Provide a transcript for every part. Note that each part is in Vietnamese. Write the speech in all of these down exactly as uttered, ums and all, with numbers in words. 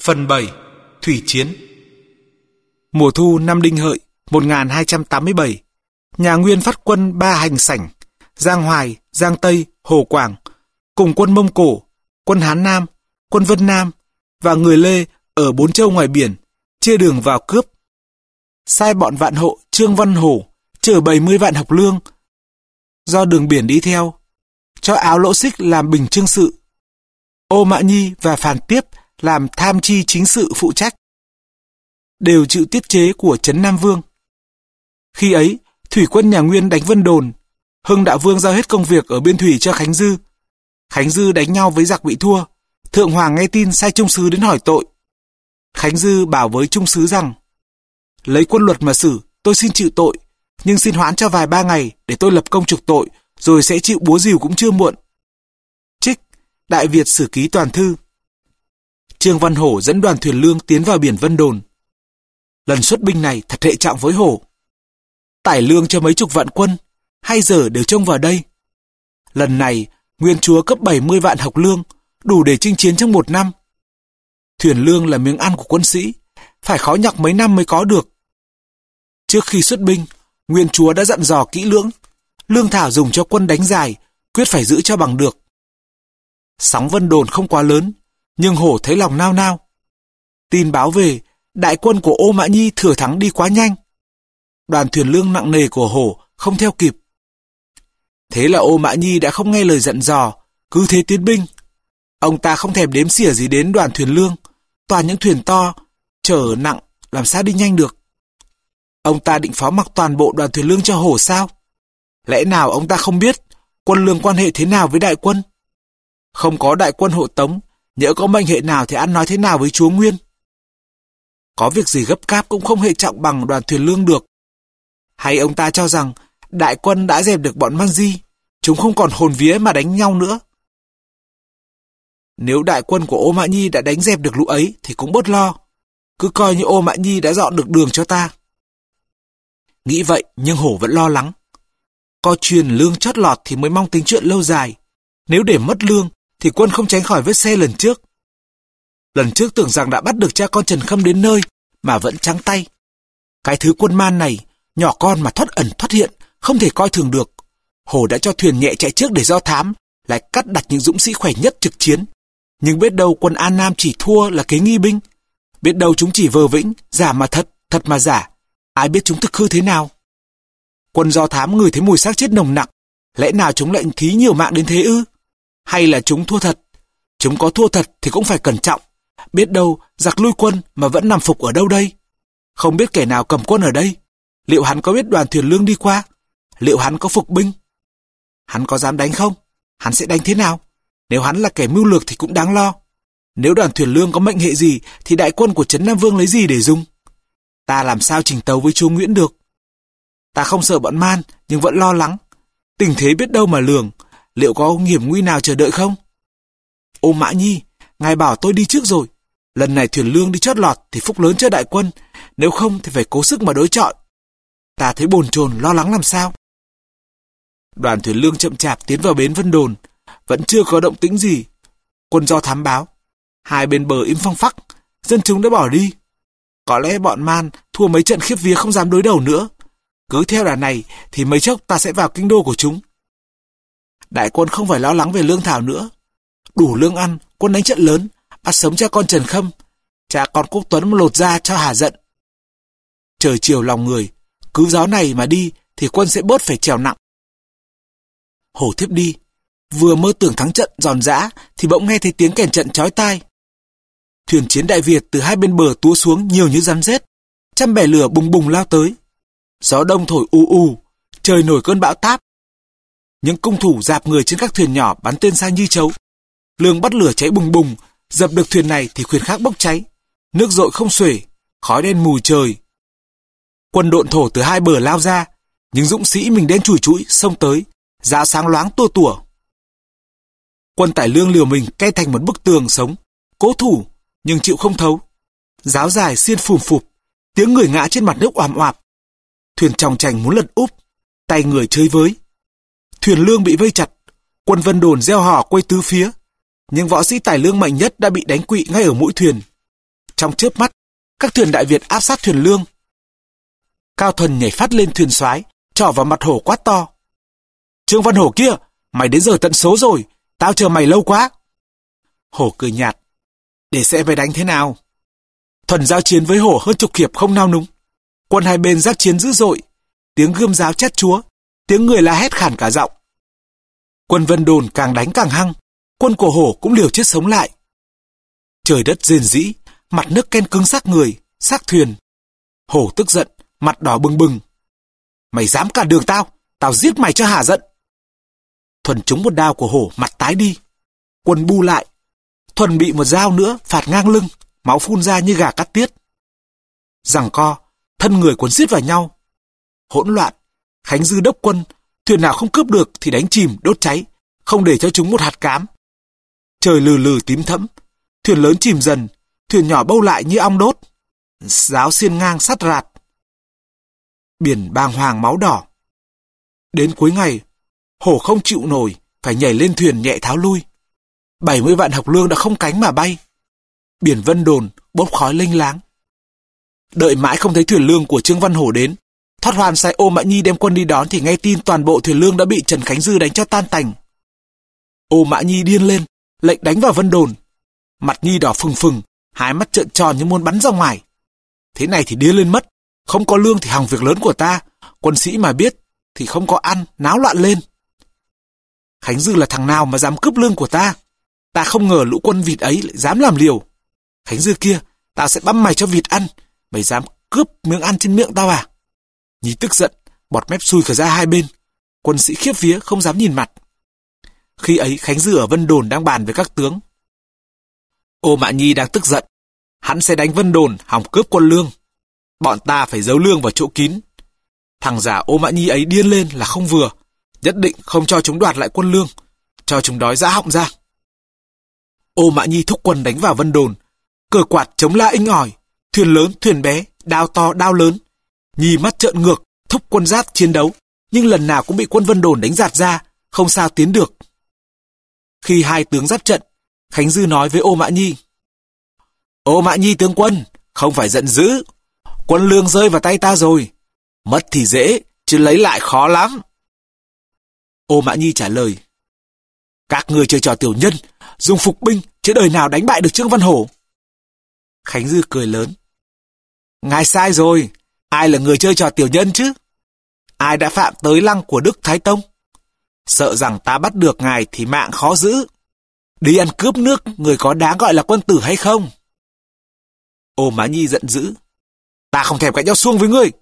Phần bảy. Thủy chiến. Mùa thu năm Đinh Hợi một nghìn hai trăm tám mươi bảy, nhà Nguyên phát quân ba hành sảnh: Giang Hoài, Giang Tây, Hồ Quảng, cùng quân Mông Cổ, quân Hán Nam, quân Vân Nam và người Lê ở bốn châu ngoài biển, chia đường vào cướp. Sai bọn vạn hộ Trương Văn Hổ chở bảy mươi vạn học lương do đường biển đi theo, cho Áo Lỗ Xích làm bình chương sự, Ô Mã Nhi và Phàn Tiếp làm tham chi chính sự phụ trách, đều chịu tiết chế của Trấn Nam Vương. Khi ấy, thủy quân nhà Nguyên đánh Vân Đồn, Hưng Đạo Vương giao hết công việc ở biên thủy cho Khánh Dư. Khánh Dư đánh nhau với giặc bị thua, Thượng Hoàng nghe tin sai trung sứ đến hỏi tội. Khánh Dư bảo với trung sứ rằng: lấy quân luật mà xử, tôi xin chịu tội, nhưng xin hoãn cho vài ba ngày để tôi lập công trục tội, rồi sẽ chịu búa rìu cũng chưa muộn. Trích Đại Việt Sử Ký Toàn Thư. Trương Văn Hổ dẫn đoàn thuyền lương tiến vào biển Vân Đồn. Lần xuất binh này thật hệ trọng với Hổ. Tải lương cho mấy chục vạn quân, hay giờ đều trông vào đây. Lần này, Nguyên chúa cấp bảy mươi vạn học lương, đủ để chinh chiến trong một năm. Thuyền lương là miếng ăn của quân sĩ, phải khó nhọc mấy năm mới có được. Trước khi xuất binh, Nguyên chúa đã dặn dò kỹ lưỡng, lương thảo dùng cho quân đánh dài, quyết phải giữ cho bằng được. Sóng Vân Đồn không quá lớn, nhưng Hổ thấy lòng nao nao. Tin báo về, đại quân của Ô Mã Nhi thừa thắng đi quá nhanh. Đoàn thuyền lương nặng nề của Hổ không theo kịp. Thế là Ô Mã Nhi đã không nghe lời dặn dò, cứ thế tiến binh. Ông ta không thèm đếm xỉa gì đến đoàn thuyền lương, toàn những thuyền to, chở nặng, làm sao đi nhanh được. Ông ta định phó mặc toàn bộ đoàn thuyền lương cho Hổ sao? Lẽ nào ông ta không biết quân lương quan hệ thế nào với đại quân? Không có đại quân hộ tống, nhỡ có mệnh hệ nào thì ăn nói thế nào với chúa Nguyên? Có việc gì gấp gáp cũng không hệ trọng bằng đoàn thuyền lương được. Hay ông ta cho rằng đại quân đã dẹp được bọn Man Di, chúng không còn hồn vía mà đánh nhau nữa. Nếu đại quân của Ô Mã Nhi đã đánh dẹp được lũ ấy thì cũng bớt lo, cứ coi như Ô Mã Nhi đã dọn được đường cho ta. Nghĩ vậy nhưng Hổ vẫn lo lắng. Coi truyền lương chót lọt thì mới mong tính chuyện lâu dài. Nếu để mất lương thì quân không tránh khỏi vết xe lần trước. Lần trước tưởng rằng đã bắt được cha con Trần Khâm đến nơi mà vẫn trắng tay. Cái thứ quân man này, nhỏ con mà thoát ẩn thoát hiện, không thể coi thường được. Hổ đã cho thuyền nhẹ chạy trước để do thám, lại cắt đặt những dũng sĩ khỏe nhất trực chiến. Nhưng biết đâu quân An Nam chỉ thua là kế nghi binh. Biết đâu chúng chỉ vờ vĩnh, giả mà thật, thật mà giả. Ai biết chúng thực hư thế nào? Quân do thám ngửi thấy mùi xác chết nồng nặc, lẽ nào chúng lại thí nhiều mạng đến thế ư? Hay là chúng thua thật? Chúng có thua thật thì cũng phải cẩn trọng. Biết đâu giặc lui quân mà vẫn nằm phục ở đâu đây? Không biết kẻ nào cầm quân ở đây. Liệu hắn có biết đoàn thuyền lương đi qua? Liệu hắn có phục binh? Hắn có dám đánh không? Hắn sẽ đánh thế nào? Nếu hắn là kẻ mưu lược thì cũng đáng lo. Nếu đoàn thuyền lương có mệnh hệ gì thì đại quân của Trấn Nam Vương lấy gì để dùng? Ta làm sao trình tấu với chúa Nguyễn được? Ta không sợ bọn man nhưng vẫn lo lắng. Tình thế biết đâu mà lường. Liệu có hiểm nguy nào chờ đợi không? Ô Mã Nhi, ngài bảo tôi đi trước rồi. Lần này thuyền lương đi chót lọt thì phúc lớn cho đại quân. Nếu không thì phải cố sức mà đối chọi. Ta thấy bồn chồn lo lắng làm sao. Đoàn thuyền lương chậm chạp tiến vào bến Vân Đồn. Vẫn chưa có động tĩnh gì. Quân do thám báo, hai bên bờ im phăng phắc, dân chúng đã bỏ đi. Có lẽ bọn man thua mấy trận khiếp vía không dám đối đầu nữa. Cứ theo đà này thì mấy chốc ta sẽ vào kinh đô của chúng. Đại quân không phải lo lắng về lương thảo nữa. Đủ lương ăn, quân đánh trận lớn, bắt sống cha con Trần Khâm, cha con Quốc Tuấn mà lột ra cho hà giận. Trời chiều lòng người, cứ gió này mà đi thì quân sẽ bớt phải trèo nặng. Hổ thiếp đi, vừa mơ tưởng thắng trận giòn giã thì bỗng nghe thấy tiếng kèn trận chói tai. Thuyền chiến Đại Việt từ hai bên bờ túa xuống nhiều như rắn rết, trăm bè lửa bùng bùng lao tới. Gió đông thổi ù ù, trời nổi cơn bão táp. Những cung thủ dạp người trên các thuyền nhỏ bắn tên sang như chấu. Lương bắt lửa cháy bùng bùng, dập được thuyền này thì thuyền khác bốc cháy. Nước dội không xuể, khói đen mù trời. Quân độn thổ từ hai bờ lao ra, những dũng sĩ mình đen chùi chũi xông tới, giá sáng loáng tua tủa. Quân tải lương liều mình cây thành một bức tường sống, cố thủ nhưng chịu không thấu. Giáo dài xiên phùm phụp, tiếng người ngã trên mặt nước oàm oạp. Thuyền chòng chành muốn lật úp, tay người chơi với. Thuyền lương bị vây chặt, quân Vân Đồn reo hò quay tứ phía. Nhưng võ sĩ tải lương mạnh nhất đã bị đánh quỵ ngay ở mũi thuyền. trong chớp mắt, các thuyền Đại Việt áp sát thuyền Lương. Cao Thuần nhảy phát lên thuyền soái, trỏ vào mặt Hổ quát to: Trương Văn Hổ kia, mày đến giờ tận số rồi, tao chờ mày lâu quá. Hổ cười nhạt: Để xem mày đánh thế nào. Thuần giao chiến với Hổ hơn chục hiệp không nao núng. Quân hai bên giác chiến dữ dội, tiếng gươm giáo chát chúa, tiếng người la hét khản cả giọng. Quân Vân Đồn càng đánh càng hăng, quân của Hổ cũng liều chết sống lại. Trời đất rền rĩ, mặt nước ken cứng xác người, xác thuyền. Hổ tức giận, mặt đỏ bừng bừng. Mày dám cản đường tao, tao giết mày cho hả giận. Thuần trúng một đao của Hổ, mặt tái đi. Quân bu lại. Thuần bị một dao nữa phạt ngang lưng, máu phun ra như gà cắt tiết. Giằng co, thân người quấn xiết vào nhau. Hỗn loạn, Khánh Dư đốc quân, thuyền nào không cướp được thì đánh chìm, đốt cháy, không để cho chúng một hạt cám. Trời lừ lừ tím thẫm, thuyền lớn chìm dần, thuyền nhỏ bâu lại như ong đốt. Giáo xiên ngang sắt rạt. Biển bàng hoàng máu đỏ. Đến cuối ngày, Hổ không chịu nổi, phải nhảy lên thuyền nhẹ tháo lui. bảy mươi vạn học lương đã không cánh mà bay. Biển Vân Đồn bốc khói lênh láng. Đợi mãi không thấy thuyền Lương của Trương Văn Hổ đến, Thoát Hoàn sai Ô Mã Nhi đem quân đi đón thì nghe tin toàn bộ thuyền Lương đã bị Trần Khánh Dư đánh cho tan tành. Ô Mã Nhi điên lên, lệnh đánh vào Vân Đồn. Mặt Nhi đỏ phừng phừng, hai mắt trợn tròn như muốn bắn ra ngoài. Thế này thì điên lên mất, không có lương thì hỏng việc lớn của ta, quân sĩ mà biết thì không có ăn, náo loạn lên. Khánh Dư là thằng nào mà dám cướp lương của ta? Ta không ngờ lũ quân vịt ấy lại dám làm liều. Khánh Dư kia, tao sẽ băm mày cho vịt ăn. Mày dám cướp miếng ăn trên miệng tao à? Nhi tức giận, bọt mép xùi cả ra hai bên. Quân sĩ khiếp vía không dám nhìn mặt. Khi ấy Khánh Dư ở Vân Đồn đang bàn với các tướng. Ô Mã Nhi đang tức giận. Hắn sẽ đánh Vân Đồn hòng cướp quân lương. Bọn ta phải giấu lương vào chỗ kín. Thằng già Ô Mã Nhi ấy điên lên là không vừa. Nhất định không cho chúng đoạt lại quân lương, cho chúng đói rã họng ra. Ô Mã Nhi thúc quân đánh vào Vân Đồn. Cờ quạt chống la inh ỏi, thuyền lớn thuyền bé, đao to đao lớn. Nhi mắt trợn ngược, thúc quân giáp chiến đấu, nhưng lần nào cũng bị quân Vân Đồn đánh giạt ra, không sao tiến được. Khi hai tướng giáp trận, Khánh Dư nói với Ô Mã Nhi: Ô Mã Nhi tướng quân, không phải giận dữ. Quân lương rơi vào tay ta rồi. Mất thì dễ, chứ lấy lại khó lắm. Ô Mã Nhi trả lời: Các người chơi trò tiểu nhân, dùng phục binh, chứ đời nào đánh bại được Trương Văn Hổ. Khánh Dư cười lớn: Ngài sai rồi, ai là người chơi trò tiểu nhân chứ? Ai đã phạm tới lăng của Đức Thái Tông? Sợ rằng ta bắt được ngài thì mạng khó giữ. Đi ăn cướp nước, người có đáng gọi là quân tử hay không? Ô Mã Nhi giận dữ: Ta không thèm cãi nhau suông với ngươi.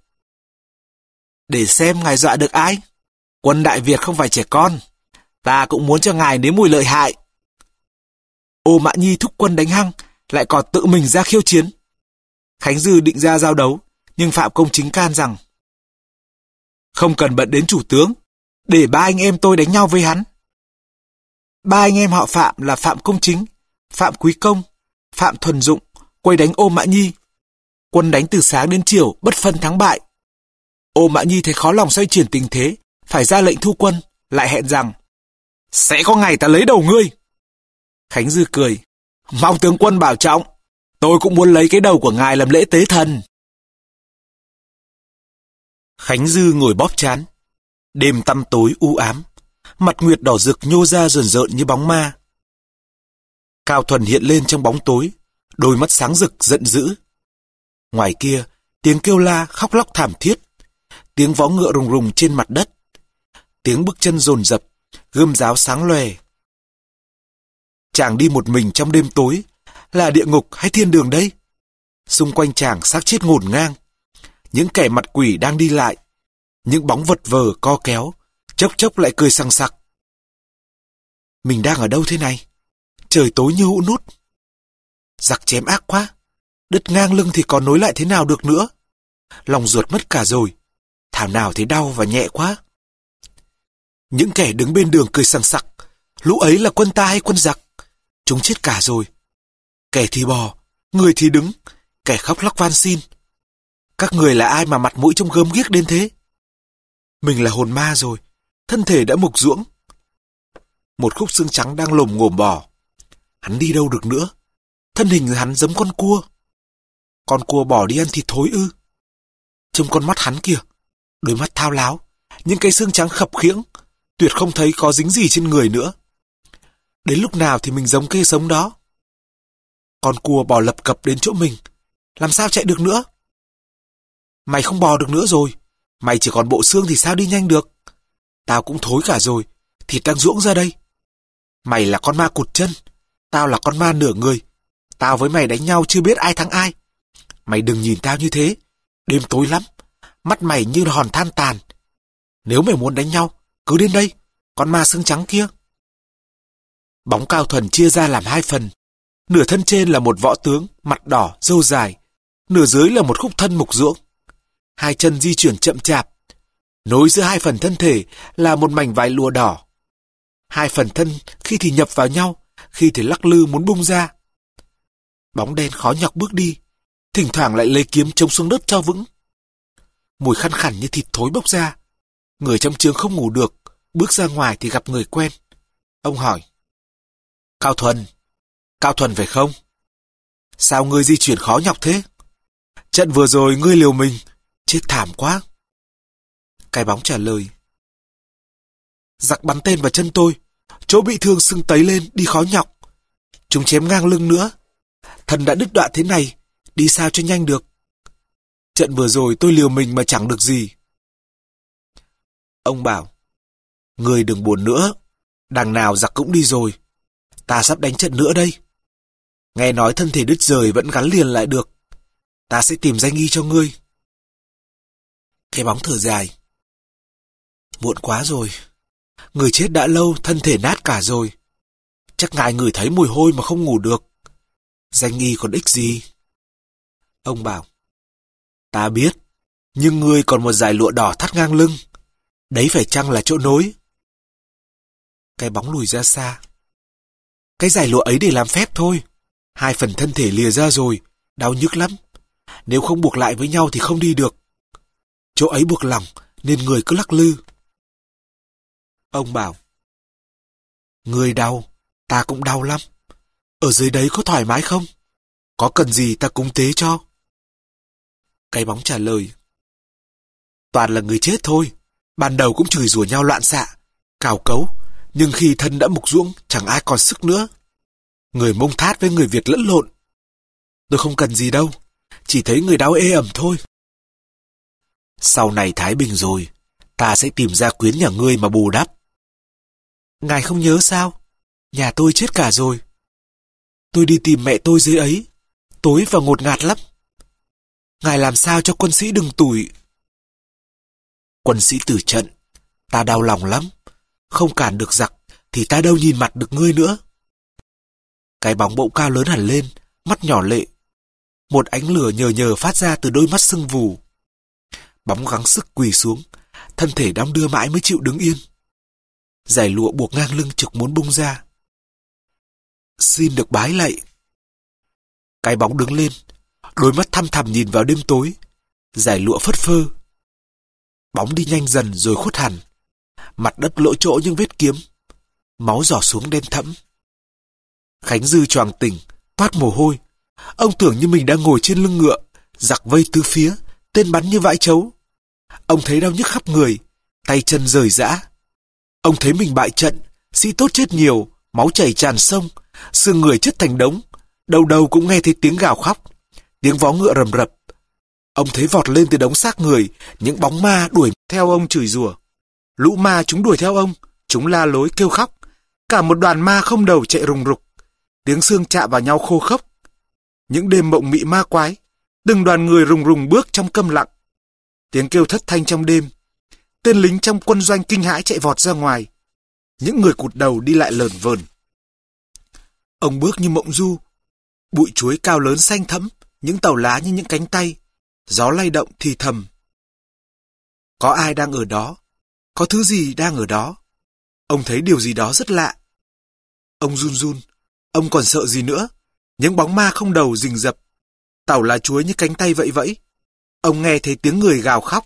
Để xem ngài dọa được ai. Quân Đại Việt không phải trẻ con. Ta cũng muốn cho ngài nếm mùi lợi hại. Ô Mã Nhi thúc quân đánh hăng, lại còn tự mình ra khiêu chiến. Khánh Dư định ra giao đấu, nhưng Phạm Công Chính can rằng: Không cần bận đến chủ tướng, để ba anh em tôi đánh nhau với hắn. Ba anh em họ Phạm là Phạm Công Chính, Phạm Quý Công, Phạm Thuần Dụng quay đánh Ô Mã Nhi. Quân đánh từ sáng đến chiều, bất phân thắng bại. Ô Mã Nhi thấy khó lòng xoay chuyển tình thế, phải ra lệnh thu quân, lại hẹn rằng: Sẽ có ngày ta lấy đầu ngươi. Khánh Dư cười: Mong tướng quân bảo trọng, tôi cũng muốn lấy cái đầu của ngài làm lễ tế thần. Khánh Dư ngồi bóp trán. Đêm tăm tối u ám, mặt nguyệt đỏ rực nhô ra rờn rợn như bóng ma. Cao Thuần hiện lên trong bóng tối, đôi mắt sáng rực giận dữ. Ngoài kia, tiếng kêu la khóc lóc thảm thiết, tiếng vó ngựa rùng rùng trên mặt đất, tiếng bước chân dồn dập, gươm giáo sáng lòe. Chàng đi một mình trong đêm tối, là địa ngục hay thiên đường đây? Xung quanh chàng xác chết ngổn ngang, những kẻ mặt quỷ đang đi lại, những bóng vật vờ co kéo, chốc chốc lại cười sằng sặc. Mình đang ở đâu thế này? Trời tối như hũ nút. Giặc chém ác quá, đứt ngang lưng thì còn nối lại thế nào được nữa? Lòng ruột mất cả rồi, thảo nào thấy đau và nhẹ quá. Những kẻ đứng bên đường cười sằng sặc, lũ ấy là quân ta hay quân giặc? Chúng chết cả rồi. Kẻ thì bò, người thì đứng, kẻ khóc lóc van xin. Các người là ai mà mặt mũi trông gớm ghiếc đến thế? Mình là hồn ma rồi, thân thể đã mục ruỗng. Một khúc xương trắng đang lồm ngồm bò. Hắn đi đâu được nữa? Thân hình hắn giống con cua. Con cua bỏ đi ăn thịt thối ư? Trông con mắt hắn kìa, đôi mắt thao láo, những cái xương trắng khập khiễng, tuyệt không thấy có dính gì trên người nữa. Đến lúc nào thì mình giống cây sống đó? Con cua bò lập cập đến chỗ mình, làm sao chạy được nữa? Mày không bò được nữa rồi, mày chỉ còn bộ xương thì sao đi nhanh được? Tao cũng thối cả rồi, thịt đang ruỗng ra đây. Mày là con ma cụt chân, tao là con ma nửa người. Tao với mày đánh nhau chưa biết ai thắng ai. Mày đừng nhìn tao như thế, đêm tối lắm, mắt mày như hòn than tàn. Nếu mày muốn đánh nhau, cứ đến đây, con ma xương trắng kia. Bóng Cao Thuần chia ra làm hai phần. Nửa thân trên là một võ tướng, mặt đỏ, râu dài. Nửa dưới là một khúc thân mục ruỗng. Hai chân di chuyển chậm chạp. Nối giữa hai phần thân thể là một mảnh vải lụa đỏ. Hai phần thân khi thì nhập vào nhau, khi thì lắc lư muốn bung ra. Bóng đen khó nhọc bước đi, thỉnh thoảng lại lấy kiếm chống xuống đất cho vững. Mùi khăn khẳn như thịt thối bốc ra. Người trong trướng không ngủ được, bước ra ngoài thì gặp người quen. Ông hỏi: Cao Thuần, Cao Thuần phải không? Sao ngươi di chuyển khó nhọc thế? Trận vừa rồi ngươi liều mình, chết thảm quá. Cái bóng trả lời: Giặc bắn tên vào chân tôi, chỗ bị thương sưng tấy lên, đi khó nhọc. Chúng chém ngang lưng nữa. Thân đã đứt đoạn thế này, đi sao cho nhanh được. Trận vừa rồi tôi liều mình mà chẳng được gì. Ông bảo: Ngươi đừng buồn nữa, đằng nào giặc cũng đi rồi. Ta sắp đánh trận nữa đây. Nghe nói thân thể đứt rời vẫn gắn liền lại được. Ta sẽ tìm danh y cho ngươi. Cái bóng thở dài: Muộn quá rồi. Người chết đã lâu, thân thể nát cả rồi. Chắc ngài ngửi thấy mùi hôi mà không ngủ được. Danh y còn ích gì? Ông bảo: Ta biết, nhưng ngươi còn một dải lụa đỏ thắt ngang lưng. Đấy phải chăng là chỗ nối? Cái bóng lùi ra xa. Cái dải lụa ấy để làm phép thôi. Hai phần thân thể lìa ra rồi, đau nhức lắm. Nếu không buộc lại với nhau thì không đi được. Chỗ ấy buộc lỏng nên người cứ lắc lư. Ông bảo: Người đau, ta cũng đau lắm. Ở dưới đấy có thoải mái không? Có cần gì ta cúng tế cho? Cái bóng trả lời: Toàn là người chết thôi. Ban đầu cũng chửi rủa nhau loạn xạ, cào cấu, nhưng khi thân đã mục ruỗng chẳng ai còn sức nữa. Người Mông Thát với người Việt lẫn lộn. Tôi không cần gì đâu, chỉ thấy người đau ê ẩm thôi. Sau này thái bình rồi, ta sẽ tìm ra quyến nhà ngươi mà bù đắp. Ngài không nhớ sao? Nhà tôi chết cả rồi. Tôi đi tìm mẹ tôi dưới ấy, tối và ngột ngạt lắm. Ngài làm sao cho quân sĩ đừng tủi. Quân sĩ tử trận, ta đau lòng lắm. Không cản được giặc thì ta đâu nhìn mặt được ngươi nữa. Cái bóng bỗng cao lớn hẳn lên, mắt nhỏ lệ. Một ánh lửa nhờ nhờ phát ra từ đôi mắt sưng vù. Bóng gắng sức quỳ xuống, thân thể đong đưa mãi mới chịu đứng yên. Dải lụa buộc ngang lưng trực muốn bung ra. Xin được bái lạy. Cái bóng đứng lên, đôi mắt thăm thẳm nhìn vào đêm tối. Dải lụa phất phơ. Bóng đi nhanh dần rồi khuất hẳn. Mặt đất lỗ chỗ những vết kiếm. Máu rỏ xuống đen thẫm. Khánh Dư choàng tỉnh, toát mồ hôi. Ông tưởng như mình đang ngồi trên lưng ngựa, giặc vây tứ phía, tên bắn như vãi trấu. Ông thấy đau nhức khắp người, tay chân rời rã. Ông thấy mình bại trận, sĩ tốt chết nhiều, máu chảy tràn sông, xương người chất thành đống. Đầu đầu cũng nghe thấy tiếng gào khóc, tiếng vó ngựa rầm rập. Ông thấy vọt lên từ đống xác người, những bóng ma đuổi theo ông chửi rủa. Lũ ma chúng đuổi theo ông, chúng la lối kêu khóc. Cả một đoàn ma không đầu chạy rùng rục, tiếng xương chạm vào nhau khô khốc. Những đêm mộng mị ma quái, từng đoàn người rùng rùng bước trong câm lặng. Tiếng kêu thất thanh trong đêm. Tên lính trong quân doanh kinh hãi chạy vọt ra ngoài. Những người cụt đầu đi lại lờn vờn. Ông bước như mộng du. Bụi chuối cao lớn xanh thẫm, những tàu lá như những cánh tay. Gió lay động thì thầm. Có ai đang ở đó? Có thứ gì đang ở đó? Ông thấy điều gì đó rất lạ. Ông run run. Ông còn sợ gì nữa? Những bóng ma không đầu rình rập. Tàu lá chuối như cánh tay vẫy vẫy. Ông nghe thấy tiếng người gào khóc.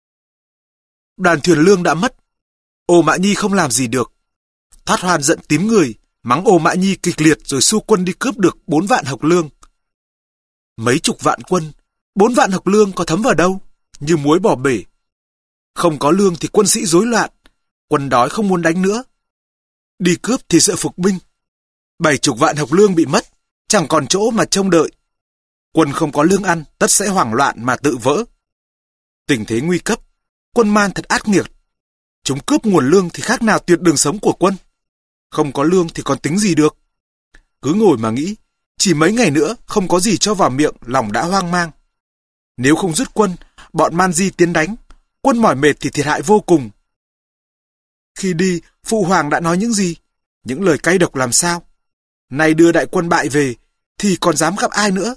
Đoàn thuyền lương đã mất. Ô Mã Nhi không làm gì được. Thoát Hoan giận tím người, mắng Ô Mã Nhi kịch liệt rồi xua quân đi cướp được bốn vạn hộc lương. Mấy chục vạn quân, bốn vạn học lương có thấm vào đâu, như muối bỏ bể. Không có lương thì quân sĩ rối loạn, quân đói không muốn đánh nữa. Đi cướp thì sợ phục binh. Bảy chục vạn học lương bị mất, chẳng còn chỗ mà trông đợi. Quân không có lương ăn, tất sẽ hoảng loạn mà tự vỡ. Tình thế nguy cấp, quân Man thật ác nghiệt. Chúng cướp nguồn lương thì khác nào tuyệt đường sống của quân. Không có lương thì còn tính gì được. Cứ ngồi mà nghĩ, chỉ mấy ngày nữa không có gì cho vào miệng, lòng đã hoang mang. Nếu không rút quân, bọn Man Di tiến đánh, quân mỏi mệt thì thiệt hại vô cùng. Khi đi, Phụ Hoàng đã nói những gì? Những lời cay độc làm sao? Nay đưa đại quân bại về, thì còn dám gặp ai nữa?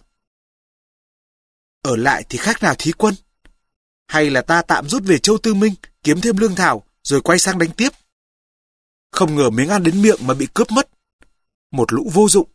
Ở lại thì khác nào thí quân. Hay là ta tạm rút về Châu Tư Minh, kiếm thêm lương thảo, rồi quay sang đánh tiếp? Không ngờ miếng ăn đến miệng mà bị cướp mất. Một lũ vô dụng.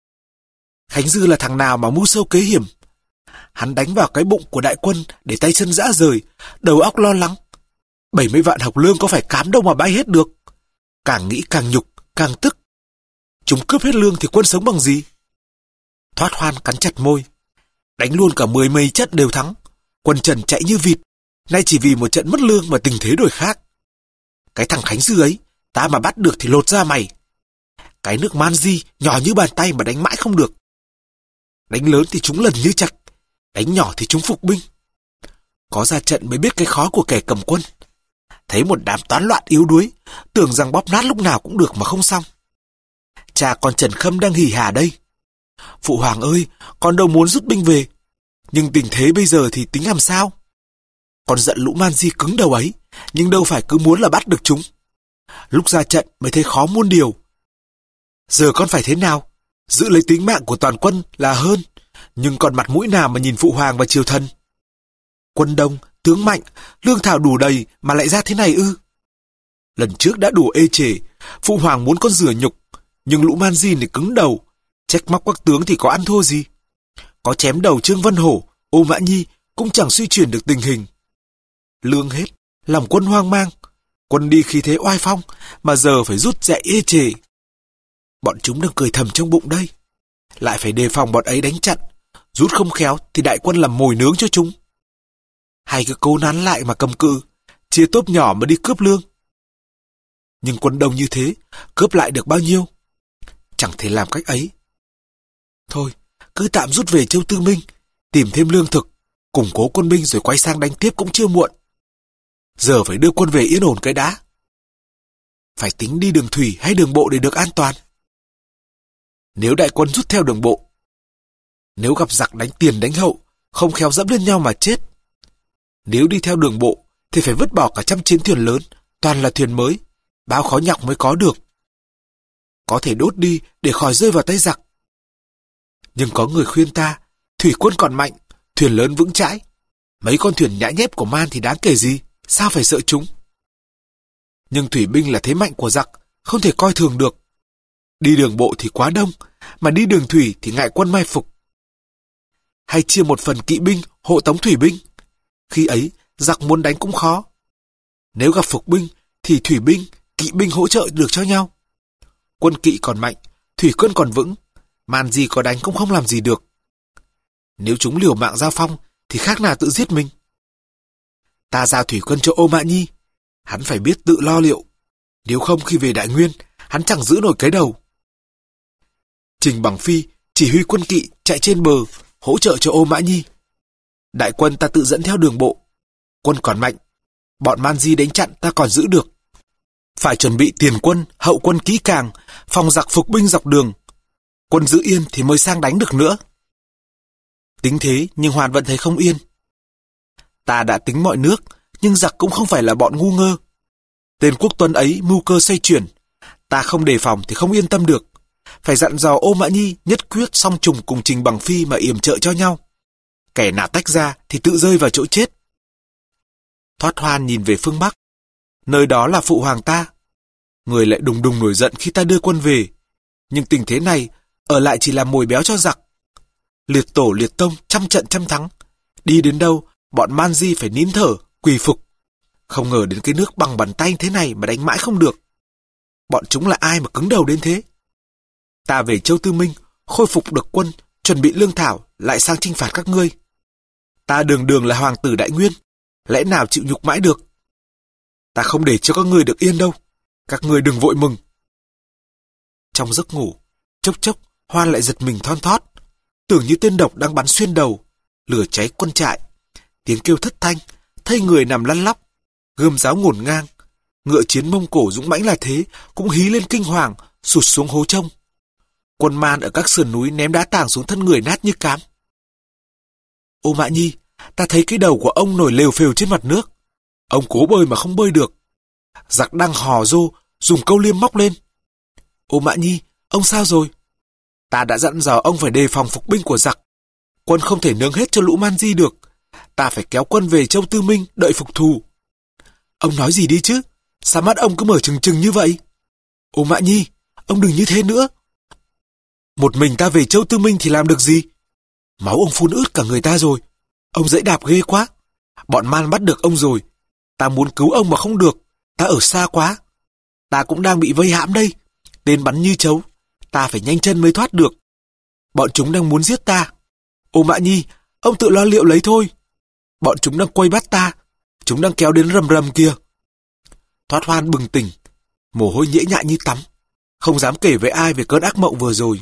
Khánh Dư là thằng nào mà mưu sâu kế hiểm. Hắn đánh vào cái bụng của đại quân để tay chân rã rời, đầu óc lo lắng. bảy mươi vạn học lương có phải cám đâu mà bay hết được. Càng nghĩ càng nhục, càng tức. Chúng cướp hết lương thì quân sống bằng gì? Thoát Hoan cắn chặt môi. Đánh luôn cả mười mấy trận đều thắng. Quân Trần chạy như vịt. Nay chỉ vì một trận mất lương mà tình thế đổi khác. Cái thằng Khánh Dư ấy, ta mà bắt được thì lột ra mày. Cái nước Man Di nhỏ như bàn tay mà đánh mãi không được. Đánh lớn thì chúng lần như chặt, đánh nhỏ thì chúng phục binh. Có ra trận mới biết cái khó của kẻ cầm quân. Thấy một đám toán loạn yếu đuối, tưởng rằng bóp nát lúc nào cũng được mà không xong. Cha con Trần Khâm đang hỉ hả đây. Phụ Hoàng ơi, con đâu muốn rút binh về. Nhưng tình thế bây giờ thì tính làm sao? Con giận lũ Man Di cứng đầu ấy, nhưng đâu phải cứ muốn là bắt được chúng. Lúc ra trận mới thấy khó muôn điều. Giờ con phải thế nào? Giữ lấy tính mạng của toàn quân là hơn, nhưng còn mặt mũi nào mà nhìn Phụ Hoàng và triều thần? Quân đông, tướng mạnh, lương thảo đủ đầy mà lại ra thế này ư? Lần trước đã đủ ê chề, Phụ Hoàng muốn con rửa nhục, nhưng lũ Man Di này cứng đầu, trách móc các tướng thì có ăn thua gì. Có chém đầu Trương Vân Hổ, Ô Mã Nhi cũng chẳng suy chuyển được tình hình. Lương hết, lòng quân hoang mang, quân đi khí thế oai phong, mà giờ phải rút dạy ê chề. Bọn chúng đang cười thầm trong bụng đây. Lại phải đề phòng bọn ấy đánh chặn, rút không khéo thì đại quân làm mồi nướng cho chúng. Hay cứ cố nán lại mà cầm cự, chia tốp nhỏ mà đi cướp lương. Nhưng quân đông như thế, cướp lại được bao nhiêu? Chẳng thể làm cách ấy. Thôi, cứ tạm rút về Châu Tư Minh, tìm thêm lương thực, củng cố quân binh rồi quay sang đánh tiếp cũng chưa muộn. Giờ phải đưa quân về yên ổn cái đã. Phải tính đi đường thủy hay đường bộ để được an toàn. Nếu đại quân rút theo đường bộ, nếu gặp giặc đánh tiền đánh hậu, không khéo dẫm lên nhau mà chết. Nếu đi theo đường bộ, thì phải vứt bỏ cả trăm chiến thuyền lớn, toàn là thuyền mới, bao khó nhọc mới có được. Có thể đốt đi để khỏi rơi vào tay giặc. Nhưng có người khuyên ta, thủy quân còn mạnh, thuyền lớn vững chãi. Mấy con thuyền nhãi nhép của Man thì đáng kể gì, sao phải sợ chúng? Nhưng thủy binh là thế mạnh của giặc, không thể coi thường được. Đi đường bộ thì quá đông, mà đi đường thủy thì ngại quân mai phục. Hay chia một phần kỵ binh hộ tống thủy binh. Khi ấy, giặc muốn đánh cũng khó. Nếu gặp phục binh, thì thủy binh, kỵ binh hỗ trợ được cho nhau. Quân kỵ còn mạnh, thủy quân còn vững, Man Di có đánh cũng không làm gì được. Nếu chúng liều mạng giao phong, thì khác nào tự giết mình. Ta giao thủy quân cho Ô Mã Nhi, hắn phải biết tự lo liệu. Nếu không khi về Đại Nguyên, hắn chẳng giữ nổi cái đầu. Trình Bằng Phi chỉ huy quân kỵ chạy trên bờ, hỗ trợ cho Ô Mã Nhi. Đại quân ta tự dẫn theo đường bộ. Quân còn mạnh, bọn Man Di đánh chặn ta còn giữ được. Phải chuẩn bị tiền quân, hậu quân kỹ càng, phòng giặc phục binh dọc đường. Quân giữ yên thì mới sang đánh được nữa. Tính thế nhưng Hoàn vẫn thấy không yên. Ta đã tính mọi nước, nhưng giặc cũng không phải là bọn ngu ngơ. Tên Quốc Tuấn ấy mưu cơ xoay chuyển. Ta không đề phòng thì không yên tâm được. Phải dặn dò Ô Mã Nhi nhất quyết song trùng cùng Trình Bằng Phi mà yểm trợ cho nhau. Kẻ nào tách ra thì tự rơi vào chỗ chết. Thoát Hoan nhìn về phương Bắc. Nơi đó là Phụ Hoàng ta. Người lại đùng đùng nổi giận khi ta đưa quân về. Nhưng tình thế này, ở lại chỉ làm mồi béo cho giặc. Liệt tổ liệt tông, trăm trận trăm thắng. Đi đến đâu, bọn Man Di phải nín thở, quỳ phục. Không ngờ đến cái nước bằng bàn tay thế này mà đánh mãi không được. Bọn chúng là ai mà cứng đầu đến thế? Ta về Châu Tư Minh, khôi phục được quân, chuẩn bị lương thảo, lại sang chinh phạt các ngươi. Ta đường đường là hoàng tử Đại Nguyên, lẽ nào chịu nhục mãi được? Ta không để cho các ngươi được yên đâu, các ngươi đừng vội mừng. Trong giấc ngủ, chốc chốc Hoan lại giật mình thon thót, tưởng như tên độc đang bắn xuyên đầu, lửa cháy quân trại. Tiếng kêu thất thanh, thây người nằm lăn lóc, gươm giáo ngổn ngang, ngựa chiến Mông Cổ dũng mãnh là thế cũng hí lên kinh hoàng, sụt xuống hố trông. Quân man ở các sườn núi ném đá tảng xuống thân người nát như cám. Ô Mã Nhi, ta thấy cái đầu của ông nổi lều phều trên mặt nước. Ông cố bơi mà không bơi được. Giặc đang hò rô, dùng câu liêm móc lên. Ô Mã Nhi, ông sao rồi? Ta đã dặn dò ông phải đề phòng phục binh của giặc. Quân không thể nướng hết cho lũ man di được. Ta phải kéo quân về Châu Tư Minh đợi phục thù. Ông nói gì đi chứ? Sao mắt ông cứ mở trừng trừng như vậy? Ô Mã Nhi, ông đừng như thế nữa. Một mình ta về Châu Tư Minh thì làm được gì? Máu ông phun ướt cả người ta rồi. Ông dễ đạp ghê quá. Bọn man bắt được ông rồi. Ta muốn cứu ông mà không được. Ta ở xa quá. Ta cũng đang bị vây hãm đây. Tên bắn như chấu. Ta phải nhanh chân mới thoát được. Bọn chúng đang muốn giết ta. Ô Mã Nhi, ông tự lo liệu lấy thôi. Bọn chúng đang quay bắt ta. Chúng đang kéo đến rầm rầm kìa. Thoát Hoan bừng tỉnh, mồ hôi nhễ nhại như tắm, không dám kể với ai về cơn ác mộng vừa rồi.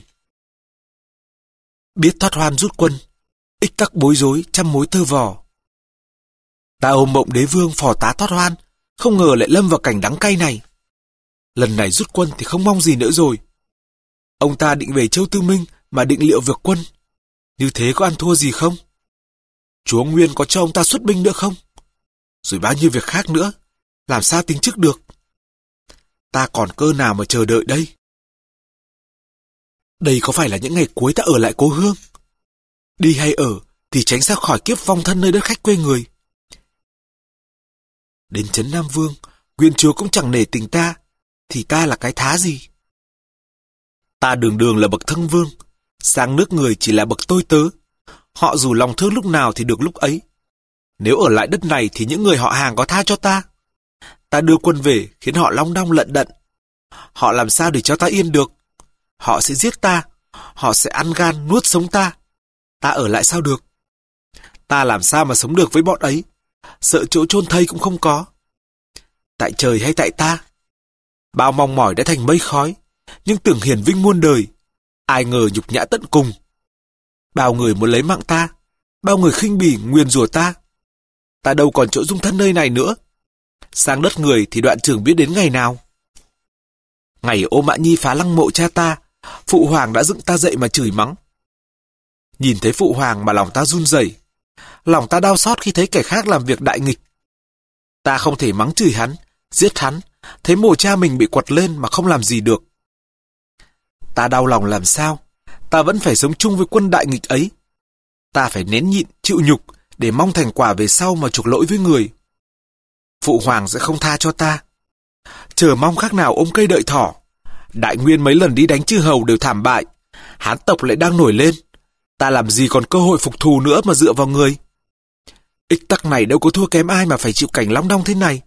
Biết Thoát Hoan rút quân, Ích Tắc bối rối trăm mối tơ vò. Ta ôm Mộng Đế Vương phò tá Thoát Hoan, không ngờ lại lâm vào cảnh đắng cay này. Lần này rút quân thì không mong gì nữa rồi. Ông ta định về Châu Tư Minh mà định liệu việc quân. Như thế có ăn thua gì không? Chúa Nguyên có cho ông ta xuất binh nữa không? Rồi bao nhiêu việc khác nữa, làm sao tính trước được? Ta còn cơ nào mà chờ đợi đây? Đây có phải là những ngày cuối ta ở lại cố hương? Đi hay ở thì tránh xa khỏi kiếp vong thân nơi đất khách quê người. Đến trấn Nam Vương, Nguyên chúa cũng chẳng nể tình ta, thì ta là cái thá gì? Ta đường đường là bậc thân vương, sang nước người chỉ là bậc tôi tớ. Họ dù lòng thương lúc nào thì được lúc ấy. Nếu ở lại đất này thì những người họ hàng có tha cho ta? Ta đưa quân về khiến họ long đong lận đận. Họ làm sao để cho ta yên được? Họ sẽ giết ta. Họ sẽ ăn gan nuốt sống ta. Ta ở lại sao được? Ta làm sao mà sống được với bọn ấy? Sợ chỗ chôn thây cũng không có. Tại trời hay tại ta? Bao mong mỏi đã thành mây khói, nhưng tưởng hiển vinh muôn đời. Ai ngờ nhục nhã tận cùng. Bao người muốn lấy mạng ta, bao người khinh bỉ nguyền rủa ta. Ta đâu còn chỗ dung thân nơi này nữa. Sang đất người thì đoạn trưởng biết đến ngày nào. Ngày Ô Mã Nhi phá lăng mộ cha ta, phụ hoàng đã dựng ta dậy mà chửi mắng. Nhìn thấy phụ hoàng mà lòng ta run rẩy, lòng ta đau xót khi thấy kẻ khác làm việc đại nghịch. Ta không thể mắng chửi hắn, giết hắn, thấy mộ cha mình bị quật lên mà không làm gì được. Ta đau lòng làm sao? Ta vẫn phải sống chung với quân đại nghịch ấy. Ta phải nén nhịn, chịu nhục để mong thành quả về sau mà chuộc lỗi với người. Phụ hoàng sẽ không tha cho ta. Chờ mong khác nào ôm cây đợi thỏ. Đại Nguyên mấy lần đi đánh chư hầu đều thảm bại. Hán tộc lại đang nổi lên. Ta làm gì còn cơ hội phục thù nữa mà dựa vào người. Ích Tắc này đâu có thua kém ai mà phải chịu cảnh long đong thế này.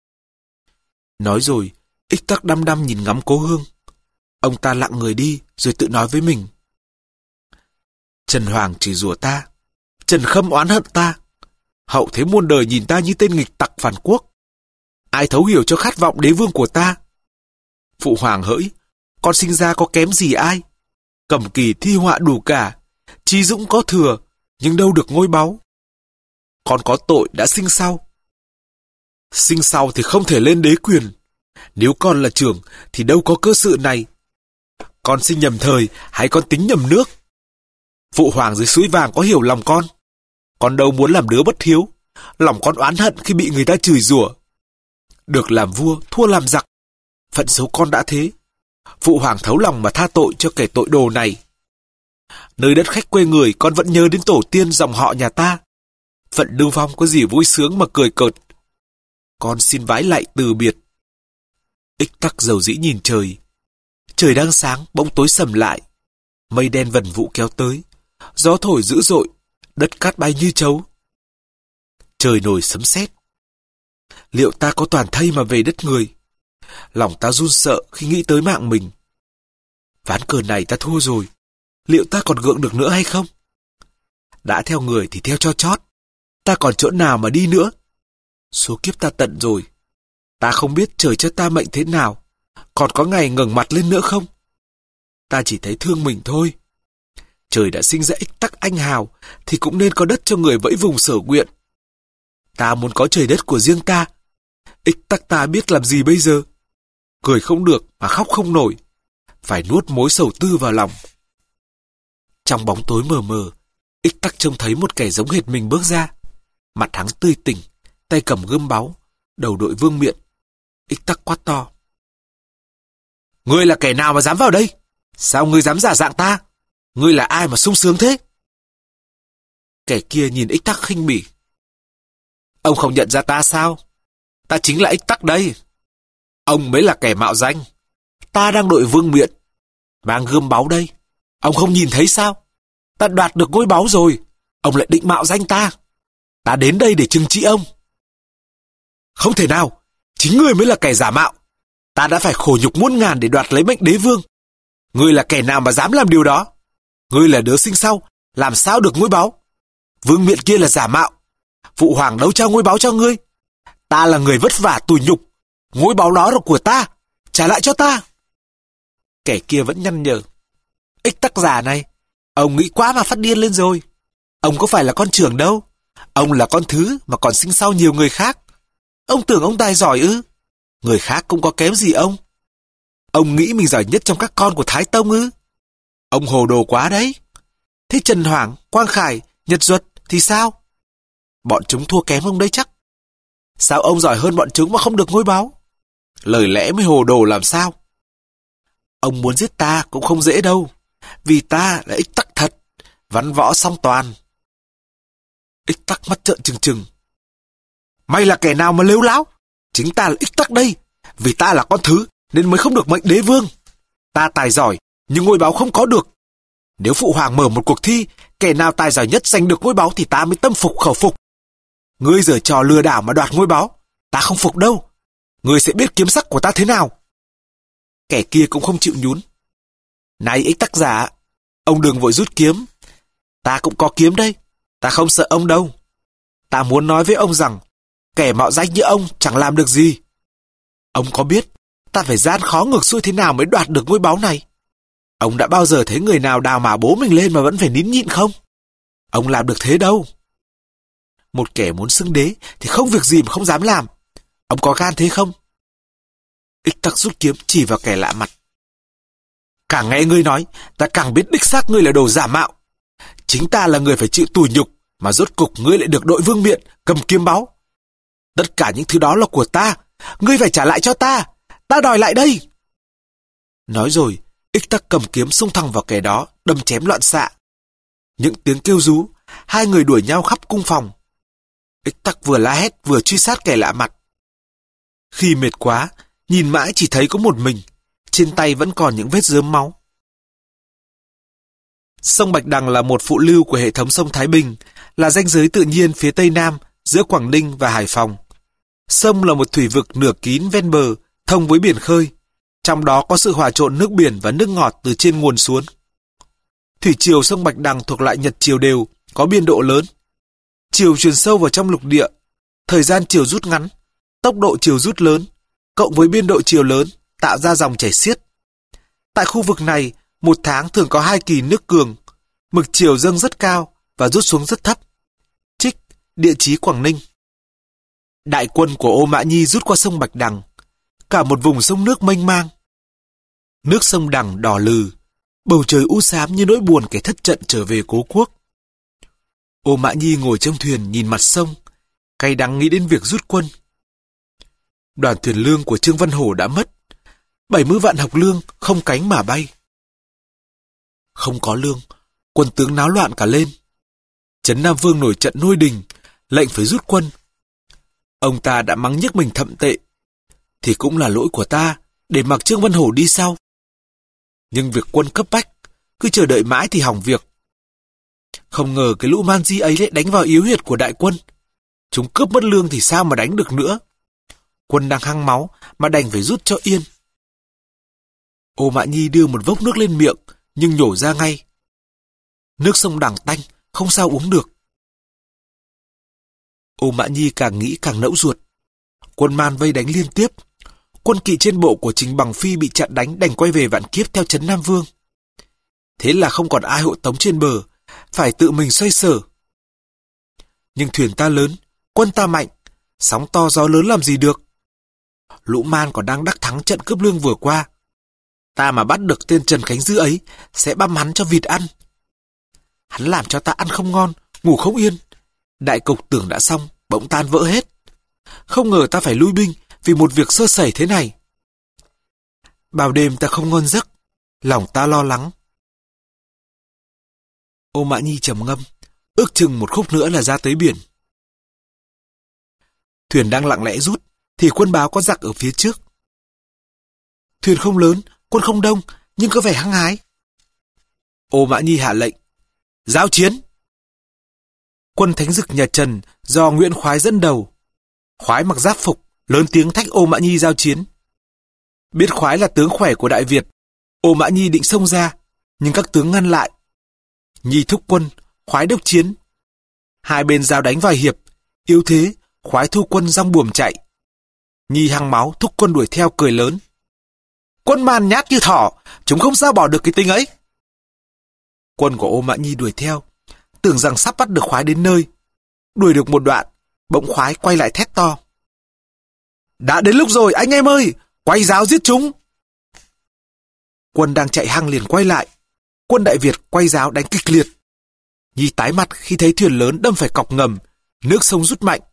Nói rồi, Ích Tắc đăm đăm nhìn ngắm cố hương. Ông ta lặng người đi rồi tự nói với mình. Trần Hoàng chỉ rủa ta. Trần Khâm oán hận ta. Hậu thế muôn đời nhìn ta như tên nghịch tặc phản quốc. Ai thấu hiểu cho khát vọng đế vương của ta? Phụ hoàng hỡi, con sinh ra có kém gì ai? Cẩm kỳ thi họa đủ cả, trí dũng có thừa, nhưng đâu được ngôi báu. Con có tội đã sinh sau. Sinh sau thì không thể lên đế quyền. Nếu con là trưởng thì đâu có cơ sự này. Con sinh nhầm thời hay con tính nhầm nước? Phụ hoàng dưới suối vàng có hiểu lòng con. Con đâu muốn làm đứa bất hiếu. Lòng con oán hận khi bị người ta chửi rủa. Được làm vua, thua làm giặc. Phận số con đã thế. Phụ hoàng thấu lòng mà tha tội cho kẻ tội đồ này. Nơi đất khách quê người con vẫn nhớ đến tổ tiên dòng họ nhà ta. Phận lưu vong có gì vui sướng mà cười cợt. Con xin vái lại từ biệt. Ích Tắc dầu dĩ nhìn trời. Trời đang sáng bỗng tối sầm lại. Mây đen vần vũ kéo tới. Gió thổi dữ dội. Đất cát bay như chấu. Trời nổi sấm sét. Liệu ta có toàn thây mà về đất người? Lòng ta run sợ khi nghĩ tới mạng mình. Ván cờ này ta thua rồi. Liệu ta còn gượng được nữa hay không? Đã theo người thì theo cho chót. Ta còn chỗ nào mà đi nữa? Số kiếp ta tận rồi. Ta không biết trời cho ta mệnh thế nào. Còn có ngày ngẩng mặt lên nữa không? Ta chỉ thấy thương mình thôi. Trời đã sinh ra ích tắc anh hào thì cũng nên có đất cho người vẫy vùng sở nguyện. Ta muốn có trời đất của riêng ta. Ích tắc ta biết làm gì bây giờ? Cười không được mà khóc không nổi. Phải nuốt mối sầu tư vào lòng. Trong bóng tối mờ mờ, ích tắc trông thấy một kẻ giống hệt mình bước ra. Mặt hắn tươi tỉnh, tay cầm gươm báu, đầu đội vương miện. Ích tắc quát to: Ngươi là kẻ nào mà dám vào đây? Sao ngươi dám giả dạng ta? Ngươi là ai mà sung sướng thế? Kẻ kia nhìn ích tắc khinh bỉ: Ông không nhận ra ta sao? Ta chính là ích tắc đây. Ông mới là kẻ mạo danh. Ta đang đội vương miện, mang gươm báu đây. Ông không nhìn thấy sao? Ta đoạt được ngôi báu rồi. Ông lại định mạo danh ta. Ta đến đây để trừng trị ông. Không thể nào. Chính ngươi mới là kẻ giả mạo. Ta đã phải khổ nhục muôn ngàn để đoạt lấy mệnh đế vương. Ngươi là kẻ nào mà dám làm điều đó? Ngươi là đứa sinh sau, làm sao được ngôi báu? Vương miện kia là giả mạo. Phụ hoàng đâu trao ngôi báu cho ngươi. Ta là người vất vả tủi nhục. Ngôi báu đó là của ta. Trả lại cho ta. Kẻ kia vẫn nhăn nhở: Ích tắc giả này, ông nghĩ quá mà phát điên lên rồi. Ông có phải là con trưởng đâu. Ông là con thứ mà còn sinh sau nhiều người khác. Ông tưởng ông tài giỏi ư? Người khác cũng có kém gì ông. Ông nghĩ mình giỏi nhất trong các con của Thái Tông ư? Ông hồ đồ quá đấy. Thế Trần Hoảng, Quang Khải, Nhật Duật thì sao? Bọn chúng thua kém ông đấy chắc. Sao ông giỏi hơn bọn chúng mà không được ngôi báu? Lời lẽ mới hồ đồ làm sao? Ông muốn giết ta cũng không dễ đâu. Vì ta là ích tắc thật, văn võ song toàn. Ích tắc mắt trợn trừng trừng: Mày là kẻ nào mà lếu láo? Chính ta là ích tắc đây. Vì ta là con thứ nên mới không được mệnh đế vương. Ta tài giỏi nhưng ngôi báu không có được. Nếu phụ hoàng mở một cuộc thi, kẻ nào tài giỏi nhất giành được ngôi báu thì ta mới tâm phục khẩu phục. Ngươi giở trò lừa đảo mà đoạt ngôi báu, ta không phục đâu. Ngươi sẽ biết kiếm sắc của ta thế nào. Kẻ kia cũng không chịu nhún: Này ích tắc giả, ông đừng vội rút kiếm. Ta cũng có kiếm đây. Ta không sợ ông đâu. Ta muốn nói với ông rằng kẻ mạo danh như ông chẳng làm được gì. Ông có biết ta phải gian khó ngược xuôi thế nào mới đoạt được ngôi báu này? Ông đã bao giờ thấy người nào đào mả bố mình lên mà vẫn phải nín nhịn không? Ông làm được thế đâu. Một kẻ muốn xưng đế thì không việc gì mà không dám làm. Ông có gan thế không? Ích tắc rút kiếm chỉ vào kẻ lạ mặt: Càng nghe ngươi nói, ta càng biết đích xác ngươi là đồ giả mạo. Chính ta là người phải chịu tủi nhục, mà rốt cục ngươi lại được đội vương miện, cầm kiếm báu. Tất cả những thứ đó là của ta, ngươi phải trả lại cho ta. Ta đòi lại đây. Nói rồi, ích tắc cầm kiếm xông thẳng vào kẻ đó, đâm chém loạn xạ. Những tiếng kêu rú, hai người đuổi nhau khắp cung phòng. Ích tắc vừa la hét vừa truy sát kẻ lạ mặt. Khi mệt quá, nhìn mãi chỉ thấy có một mình, trên tay vẫn còn những vết rớm máu. Sông Bạch Đằng là một phụ lưu của hệ thống sông Thái Bình, là ranh giới tự nhiên phía tây nam giữa Quảng Ninh và Hải Phòng. Sông là một thủy vực nửa kín ven bờ, thông với biển khơi, trong đó có sự hòa trộn nước biển và nước ngọt từ trên nguồn xuống. Thủy triều sông Bạch Đằng thuộc loại nhật triều đều, có biên độ lớn. Triều truyền sâu vào trong lục địa, thời gian triều rút ngắn, tốc độ triều rút lớn, cộng với biên độ triều lớn, tạo ra dòng chảy xiết. Tại khu vực này, một tháng thường có hai kỳ nước cường, mực triều dâng rất cao và rút xuống rất thấp. Trích, địa chí Quảng Ninh. Đại quân của Ô Mã Nhi rút qua sông Bạch Đằng, cả một vùng sông nước mênh mang. Nước sông Đằng đỏ lừ, bầu trời u xám như nỗi buồn kẻ thất trận trở về cố quốc. Ô Mã Nhi ngồi trong thuyền nhìn mặt sông, cay đắng nghĩ đến việc rút quân. Đoàn thuyền lương của Trương Văn Hổ đã mất, bảy mươi vạn học lương không cánh mà bay. Không có lương, quân tướng náo loạn cả lên. Trấn Nam Vương nổi trận nôi đình, lệnh phải rút quân. Ông ta đã mắng nhức mình thậm tệ, thì cũng là lỗi của ta để mặc Trương Văn Hổ đi sau. Nhưng việc quân cấp bách, cứ chờ đợi mãi thì hỏng việc. Không ngờ cái lũ man di ấy lại đánh vào yếu huyệt của đại quân. Chúng cướp mất lương thì sao mà đánh được nữa. Quân đang hăng máu mà đành phải rút cho yên. Ô Mã Nhi đưa một vốc nước lên miệng, nhưng nhổ ra ngay. Nước sông Đằng tanh, không sao uống được. Ô Mã Nhi càng nghĩ càng nẫu ruột. Quân Man vây đánh liên tiếp. Quân kỵ trên bộ của Trình Bằng Phi bị chặn đánh đành quay về Vạn Kiếp theo trấn Nam Vương. Thế là không còn ai hộ tống trên bờ, phải tự mình xoay sở. Nhưng thuyền ta lớn, quân ta mạnh, sóng to gió lớn làm gì được. Lũ Man còn đang đắc thắng trận cướp lương vừa qua. Ta mà bắt được tên Trần Khánh Dư ấy, sẽ băm hắn cho vịt ăn. Hắn làm cho ta ăn không ngon, ngủ không yên. Đại cục tưởng đã xong, bỗng tan vỡ hết. Không ngờ ta phải lui binh vì một việc sơ sẩy thế này. Bao đêm ta không ngon giấc, lòng ta lo lắng. Ô Mã Nhi trầm ngâm, ước chừng một khúc nữa là ra tới biển. Thuyền đang lặng lẽ rút, thì quân báo có giặc ở phía trước. Thuyền không lớn, quân không đông, nhưng có vẻ hăng hái. Ô Mã Nhi hạ lệnh, giao chiến. Quân Thánh Dực nhà Trần do Nguyễn Khoái dẫn đầu. Khoái mặc giáp phục, lớn tiếng thách Ô Mã Nhi giao chiến. Biết Khoái là tướng khỏe của Đại Việt, Ô Mã Nhi định xông ra, nhưng các tướng ngăn lại. Nhi thúc quân, Khoái đốc chiến. Hai bên giao đánh vài hiệp, yếu thế, Khoái thu quân rong buồm chạy. Nhi hăng máu thúc quân đuổi theo cười lớn. Quân Man nhát như thỏ, chúng không sao bỏ được cái tính ấy. Quân của Ô Mã Nhi đuổi theo, tưởng rằng sắp bắt được Khoái đến nơi. Đuổi được một đoạn, bỗng Khoái quay lại thét to. Đã đến lúc rồi anh em ơi, quay giáo giết chúng. Quân đang chạy hăng liền quay lại. Quân Đại Việt quay giáo đánh kịch liệt. Nhi tái mặt khi thấy thuyền lớn đâm phải cọc ngầm, nước sông rút mạnh.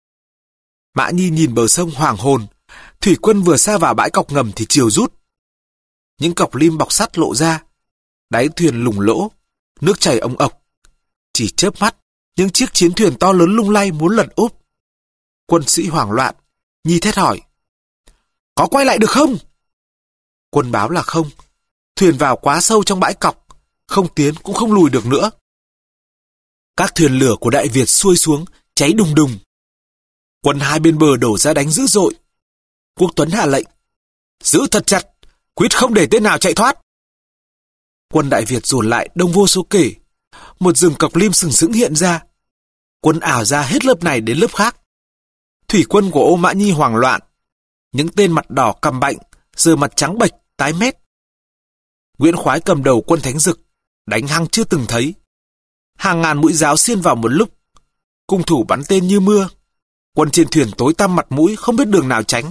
Mã Nhi nhìn bờ sông hoàng hồn, thủy quân vừa xa vào bãi cọc ngầm thì chiều rút. Những cọc lim bọc sắt lộ ra, đáy thuyền lủng lỗ, nước chảy ống ộc. Chỉ chớp mắt, những chiếc chiến thuyền to lớn lung lay muốn lật úp. Quân sĩ hoảng loạn, Nhi thét hỏi. Có quay lại được không? Quân báo là không. Thuyền vào quá sâu trong bãi cọc, không tiến cũng không lùi được nữa. Các thuyền lửa của Đại Việt xuôi xuống, cháy đùng đùng. Quân hai bên bờ đổ ra đánh dữ dội. Quốc Tuấn hạ lệnh. Giữ thật chặt, quyết không để tên nào chạy thoát. Quân Đại Việt dồn lại đông vô số kể. Một rừng cọc lim sừng sững hiện ra. Quân ảo ra hết lớp này đến lớp khác. Thủy quân của Ô Mã Nhi hoảng loạn. Những tên mặt đỏ cằm bạnh, giờ mặt trắng bệch, tái mét. Nguyễn Khoái cầm đầu quân Thánh Dực, đánh hăng chưa từng thấy. Hàng ngàn mũi giáo xiên vào một lúc. Cung thủ bắn tên như mưa. Quân trên thuyền tối tăm mặt mũi, không biết đường nào tránh.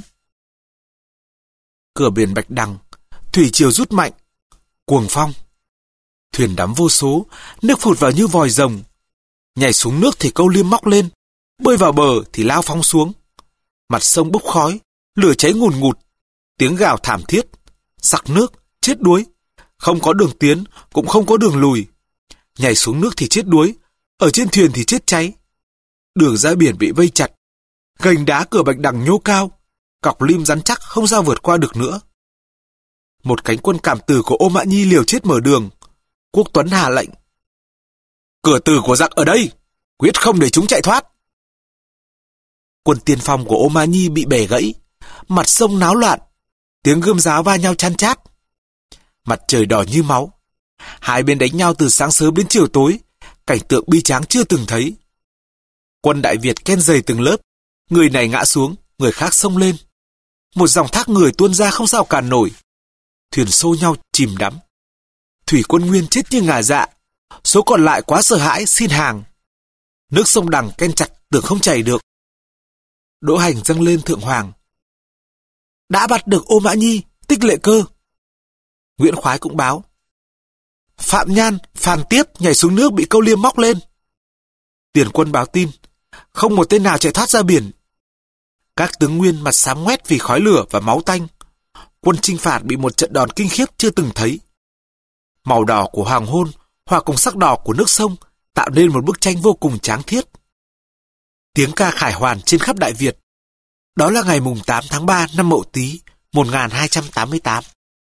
Cửa biển Bạch Đằng, thủy triều rút mạnh, cuồng phong. Thuyền đắm vô số, nước phụt vào như vòi rồng. Nhảy xuống nước thì câu liêm móc lên, bơi vào bờ thì lao phóng xuống. Mặt sông bốc khói, lửa cháy ngùn ngụt, tiếng gào thảm thiết, sặc nước, chết đuối. Không có đường tiến, cũng không có đường lùi. Nhảy xuống nước thì chết đuối, ở trên thuyền thì chết cháy. Đường ra biển bị vây chặt, gành đá cửa Bạch Đằng nhô cao, cọc lim rắn chắc không sao vượt qua được nữa. Một cánh quân cảm tử của Ô Mã Nhi liều chết mở đường. Quốc Tuấn hạ lệnh. Cửa tử của giặc ở đây, quyết không để chúng chạy thoát. Quân tiên phong của Ô Mã Nhi bị bẻ gãy, mặt sông náo loạn, tiếng gươm giáo va nhau chan chát. Mặt trời đỏ như máu. Hai bên đánh nhau từ sáng sớm đến chiều tối, cảnh tượng bi tráng chưa từng thấy. Quân Đại Việt ken dày từng lớp, người này ngã xuống, người khác xông lên. Một dòng thác người tuôn ra không sao cản nổi. Thuyền xô nhau chìm đắm. Thủy quân Nguyên chết như ngà dạ, số còn lại quá sợ hãi xin hàng. Nước sông Đằng ken chặt tưởng không chảy được. Đỗ Hành dâng lên thượng hoàng. Đã bắt được Ô Mã Nhi, Tích Lệ Cơ. Nguyễn Khoái cũng báo. Phạm Nhan, Phàn Tiếp nhảy xuống nước bị câu liêm móc lên. Tiền quân báo tin, không một tên nào chạy thoát ra biển. Các tướng Nguyên mặt xám ngoét vì khói lửa và máu tanh. Quân chinh phạt bị một trận đòn kinh khiếp chưa từng thấy. Màu đỏ của hoàng hôn hòa cùng sắc đỏ của nước sông tạo nên một bức tranh vô cùng tráng thiết. Tiếng ca khải hoàn trên khắp Đại Việt. Đó là ngày mùng tám tháng ba năm Mậu Tý một nghìn hai trăm tám mươi tám.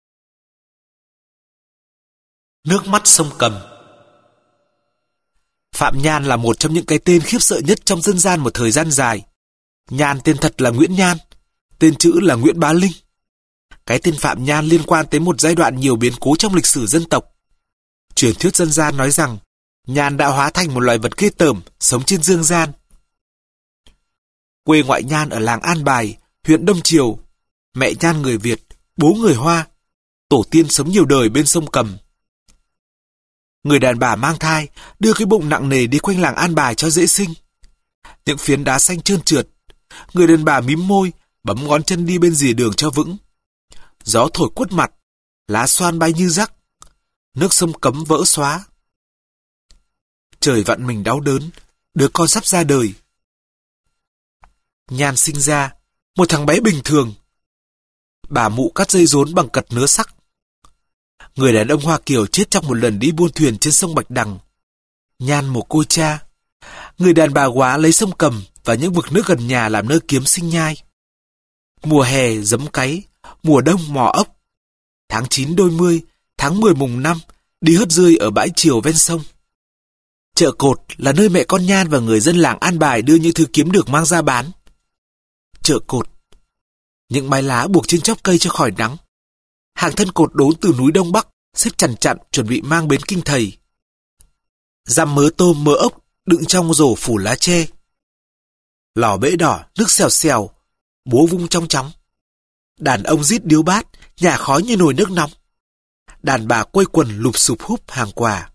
Nước mắt sông Cầm. Phạm Nhan là một trong những cái tên khiếp sợ nhất trong dân gian một thời gian dài. Nhan tên thật là Nguyễn Nhan, tên chữ là Nguyễn Bá Linh. Cái tên Phạm Nhan liên quan tới một giai đoạn nhiều biến cố trong lịch sử dân tộc. Truyền thuyết dân gian nói rằng, Nhan đã hóa thành một loài vật ghê tởm sống trên dương gian. Quê ngoại Nhan ở làng An Bài, huyện Đông Triều. Mẹ Nhan người Việt, bố người Hoa. Tổ tiên sống nhiều đời bên sông Cầm. Người đàn bà mang thai đưa cái bụng nặng nề đi quanh làng An Bài cho dễ sinh. Những phiến đá xanh trơn trượt. Người đàn bà mím môi, bấm ngón chân đi bên rìa đường cho vững. Gió thổi quất mặt, lá xoan bay như rắc. Nước sông Cấm vỡ xóa. Trời vặn mình đau đớn, đứa con sắp ra đời. Nhan sinh ra, một thằng bé bình thường. Bà mụ cắt dây rốn bằng cật nứa sắc. Người đàn ông Hoa Kiều chết trong một lần đi buôn thuyền trên sông Bạch Đằng. Nhan mồ côi cha. Người đàn bà Góa lấy sông Cầm và những vực nước gần nhà làm nơi kiếm sinh nhai. Mùa hè giấm cáy, mùa đông mò ốc. Tháng chín đôi mươi, tháng mười mùng năm, đi hớt rươi ở bãi chiều ven sông. Chợ Cột là nơi mẹ con Nhan và người dân làng An Bài đưa những thứ kiếm được mang ra bán. Chợ Cột. Những mái lá buộc trên chóp cây cho khỏi nắng. Hàng thân cột đốn từ núi Đông Bắc, xếp chằn chặn chuẩn bị mang bến Kinh Thầy. Dăm mớ tôm mớ ốc đựng trong rổ phủ lá tre. Lò bể đỏ, nước xèo xèo, búa vung trong chóng. Đàn ông rít điếu bát, nhả khói như nồi nước nóng. Đàn bà quây quần lụp sụp húp hàng quà.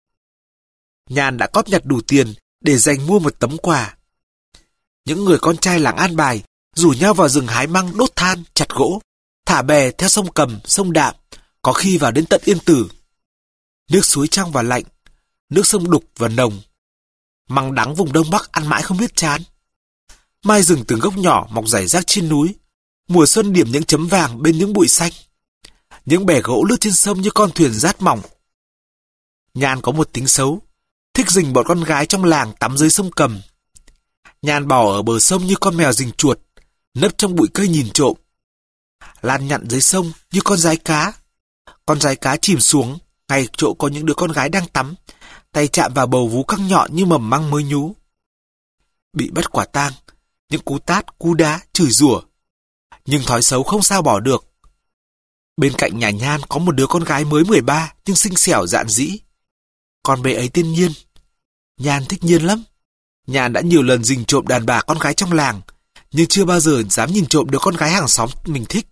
Nhan đã cóp nhặt đủ tiền để dành mua một tấm quà. Những người con trai làng An Bài rủ nhau vào rừng hái măng, đốt than, chặt gỗ, thả bè theo sông Cầm, sông Đạm, có khi vào đến tận Yên Tử. Nước suối trong và lạnh, nước sông đục và nồng. Măng đắng vùng Đông Bắc ăn mãi không biết chán. Mai rừng từng gốc nhỏ mọc rải rác trên núi. Mùa xuân điểm những chấm vàng bên những bụi xanh. Những bè gỗ lướt trên sông như con thuyền rát mỏng. Nhan có một tính xấu, thích rình bọn con gái trong làng tắm dưới sông Cầm. Nhan bò ở bờ sông như con mèo rình chuột, nấp trong bụi cây nhìn trộm. Lan nhặn dưới sông như con giái cá. Con giái cá chìm xuống, ngay chỗ có những đứa con gái đang tắm, tay chạm vào bầu vú căng nhọn như mầm măng mới nhú. Bị bắt quả tang, những cú tát, cú đá, chửi rủa. Nhưng thói xấu không sao bỏ được. Bên cạnh nhà Nhan có một đứa con gái mới mười ba nhưng xinh xẻo dạn dĩ. Con bé ấy tên Nhiên. Nhan thích Nhiên lắm. Nhan đã nhiều lần rình trộm đàn bà con gái trong làng, nhưng chưa bao giờ dám nhìn trộm đứa con gái hàng xóm mình thích.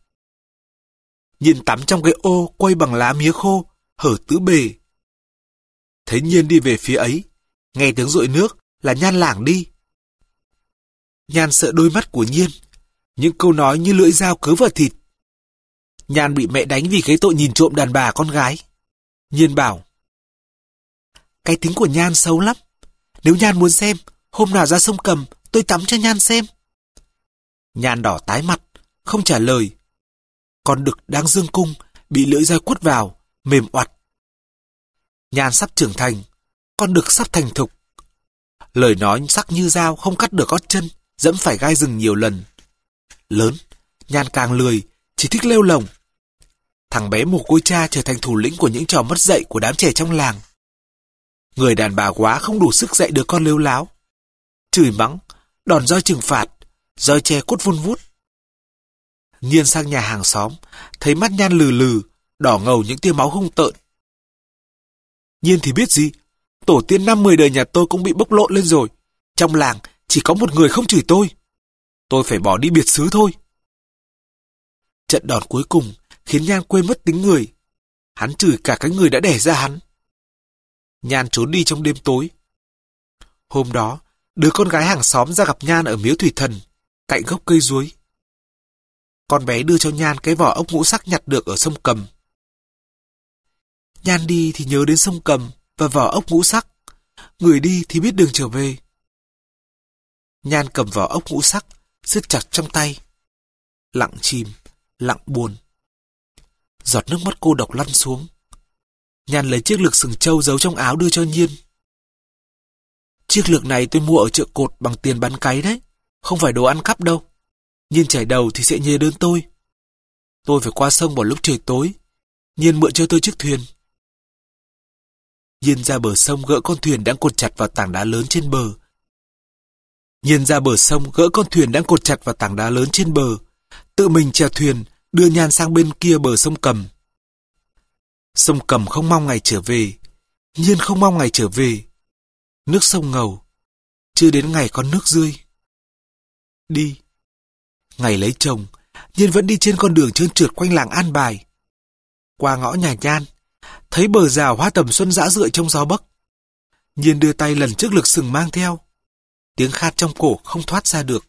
Nhiên tắm trong cái ô quây bằng lá mía khô, hở tứ bề. Thấy Nhiên đi về phía ấy, nghe tiếng dội nước là Nhan lảng đi. Nhan sợ đôi mắt của Nhiên, những câu nói như lưỡi dao cứa vào thịt. Nhan bị mẹ đánh vì cái tội nhìn trộm đàn bà con gái. Nhiên bảo: cái tính của Nhan xấu lắm. Nếu Nhan muốn xem, hôm nào ra sông Cầm tôi tắm cho Nhan xem. Nhan đỏ tái mặt, không trả lời. Con đực đang dương cung, bị lưỡi dao quất vào, mềm oặt. Nhan sắp trưởng thành, con đực sắp thành thục. Lời nói sắc như dao không cắt được gót chân, dẫm phải gai rừng nhiều lần. Lớn, Nhan càng lười, chỉ thích lêu lồng. Thằng bé mồ côi cha trở thành thủ lĩnh của những trò mất dạy của đám trẻ trong làng. Người đàn bà Góa không đủ sức dạy đứa con lêu láo. Chửi mắng, đòn roi trừng phạt, roi tre cốt vun vút. Nhiên sang nhà hàng xóm, thấy mắt Nhan lừ lừ, đỏ ngầu những tia máu hung tợn. Nhiên thì biết gì, tổ tiên năm mười đời nhà tôi cũng bị bốc lộn lên rồi. Trong làng chỉ có một người không chửi tôi. Tôi phải bỏ đi biệt xứ thôi. Trận đòn cuối cùng khiến Nhan quên mất tính người. Hắn chửi cả cái người đã đẻ ra hắn. Nhan trốn đi trong đêm tối. Hôm đó, đứa con gái hàng xóm ra gặp Nhan ở miếu thủy thần, cạnh gốc cây ruối. Con bé đưa cho Nhan cái vỏ ốc ngũ sắc nhặt được ở sông Cầm. Nhan đi thì nhớ đến sông Cầm và vỏ ốc ngũ sắc. Người đi thì biết đường trở về. Nhan cầm vỏ ốc ngũ sắc, siết chặt trong tay. Lặng chìm, lặng buồn. Giọt nước mắt cô độc lăn xuống. Nhan lấy chiếc lược sừng trâu giấu trong áo đưa cho Nhiên. Chiếc lược này tôi mua ở chợ Cột bằng tiền bán cáy đấy, không phải đồ ăn cắp đâu. Nhiên chảy đầu thì sẽ nhớ đến tôi. Tôi phải qua sông vào lúc trời tối. Nhiên mượn cho tôi chiếc thuyền. Nhiên ra bờ sông gỡ con thuyền đang cột chặt vào tảng đá lớn trên bờ. Nhiên ra bờ sông gỡ con thuyền đang cột chặt vào tảng đá lớn trên bờ. Tự mình chèo thuyền đưa Nhan sang bên kia bờ sông Cầm. Sông Cầm không mong ngày trở về. Nhiên không mong ngày trở về. nước sông ngầu, chưa đến ngày con nước rơi. Đi. Ngày lấy chồng, Nhiên vẫn đi trên con đường trơn trượt quanh làng An Bài. Qua ngõ nhà Nhan, thấy bờ rào hoa tầm xuân rã rượi trong gió bấc. Nhiên đưa tay lần trước lực sừng mang theo. Tiếng khát trong cổ không thoát ra được.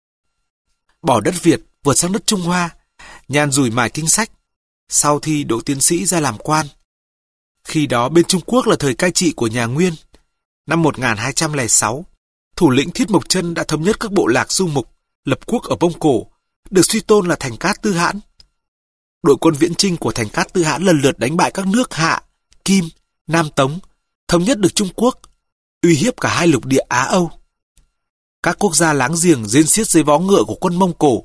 Bỏ đất Việt, vượt sang đất Trung Hoa, Nhan rủi mài kinh sách. Sau thi đỗ tiến sĩ ra làm quan. Khi đó bên Trung Quốc là thời cai trị của nhà Nguyên. Năm một nghìn hai trăm lẻ sáu, thủ lĩnh Thiết Mộc Chân đã thống nhất các bộ lạc du mục, lập quốc ở Mông Cổ, được suy tôn là Thành Cát Tư Hãn. Đội quân viễn chinh của Thành Cát Tư Hãn lần lượt đánh bại các nước Hạ, Kim, Nam Tống, thống nhất được Trung Quốc, uy hiếp cả hai lục địa Á Âu. Các quốc gia láng giềng rên xiết dưới vó ngựa của quân Mông Cổ.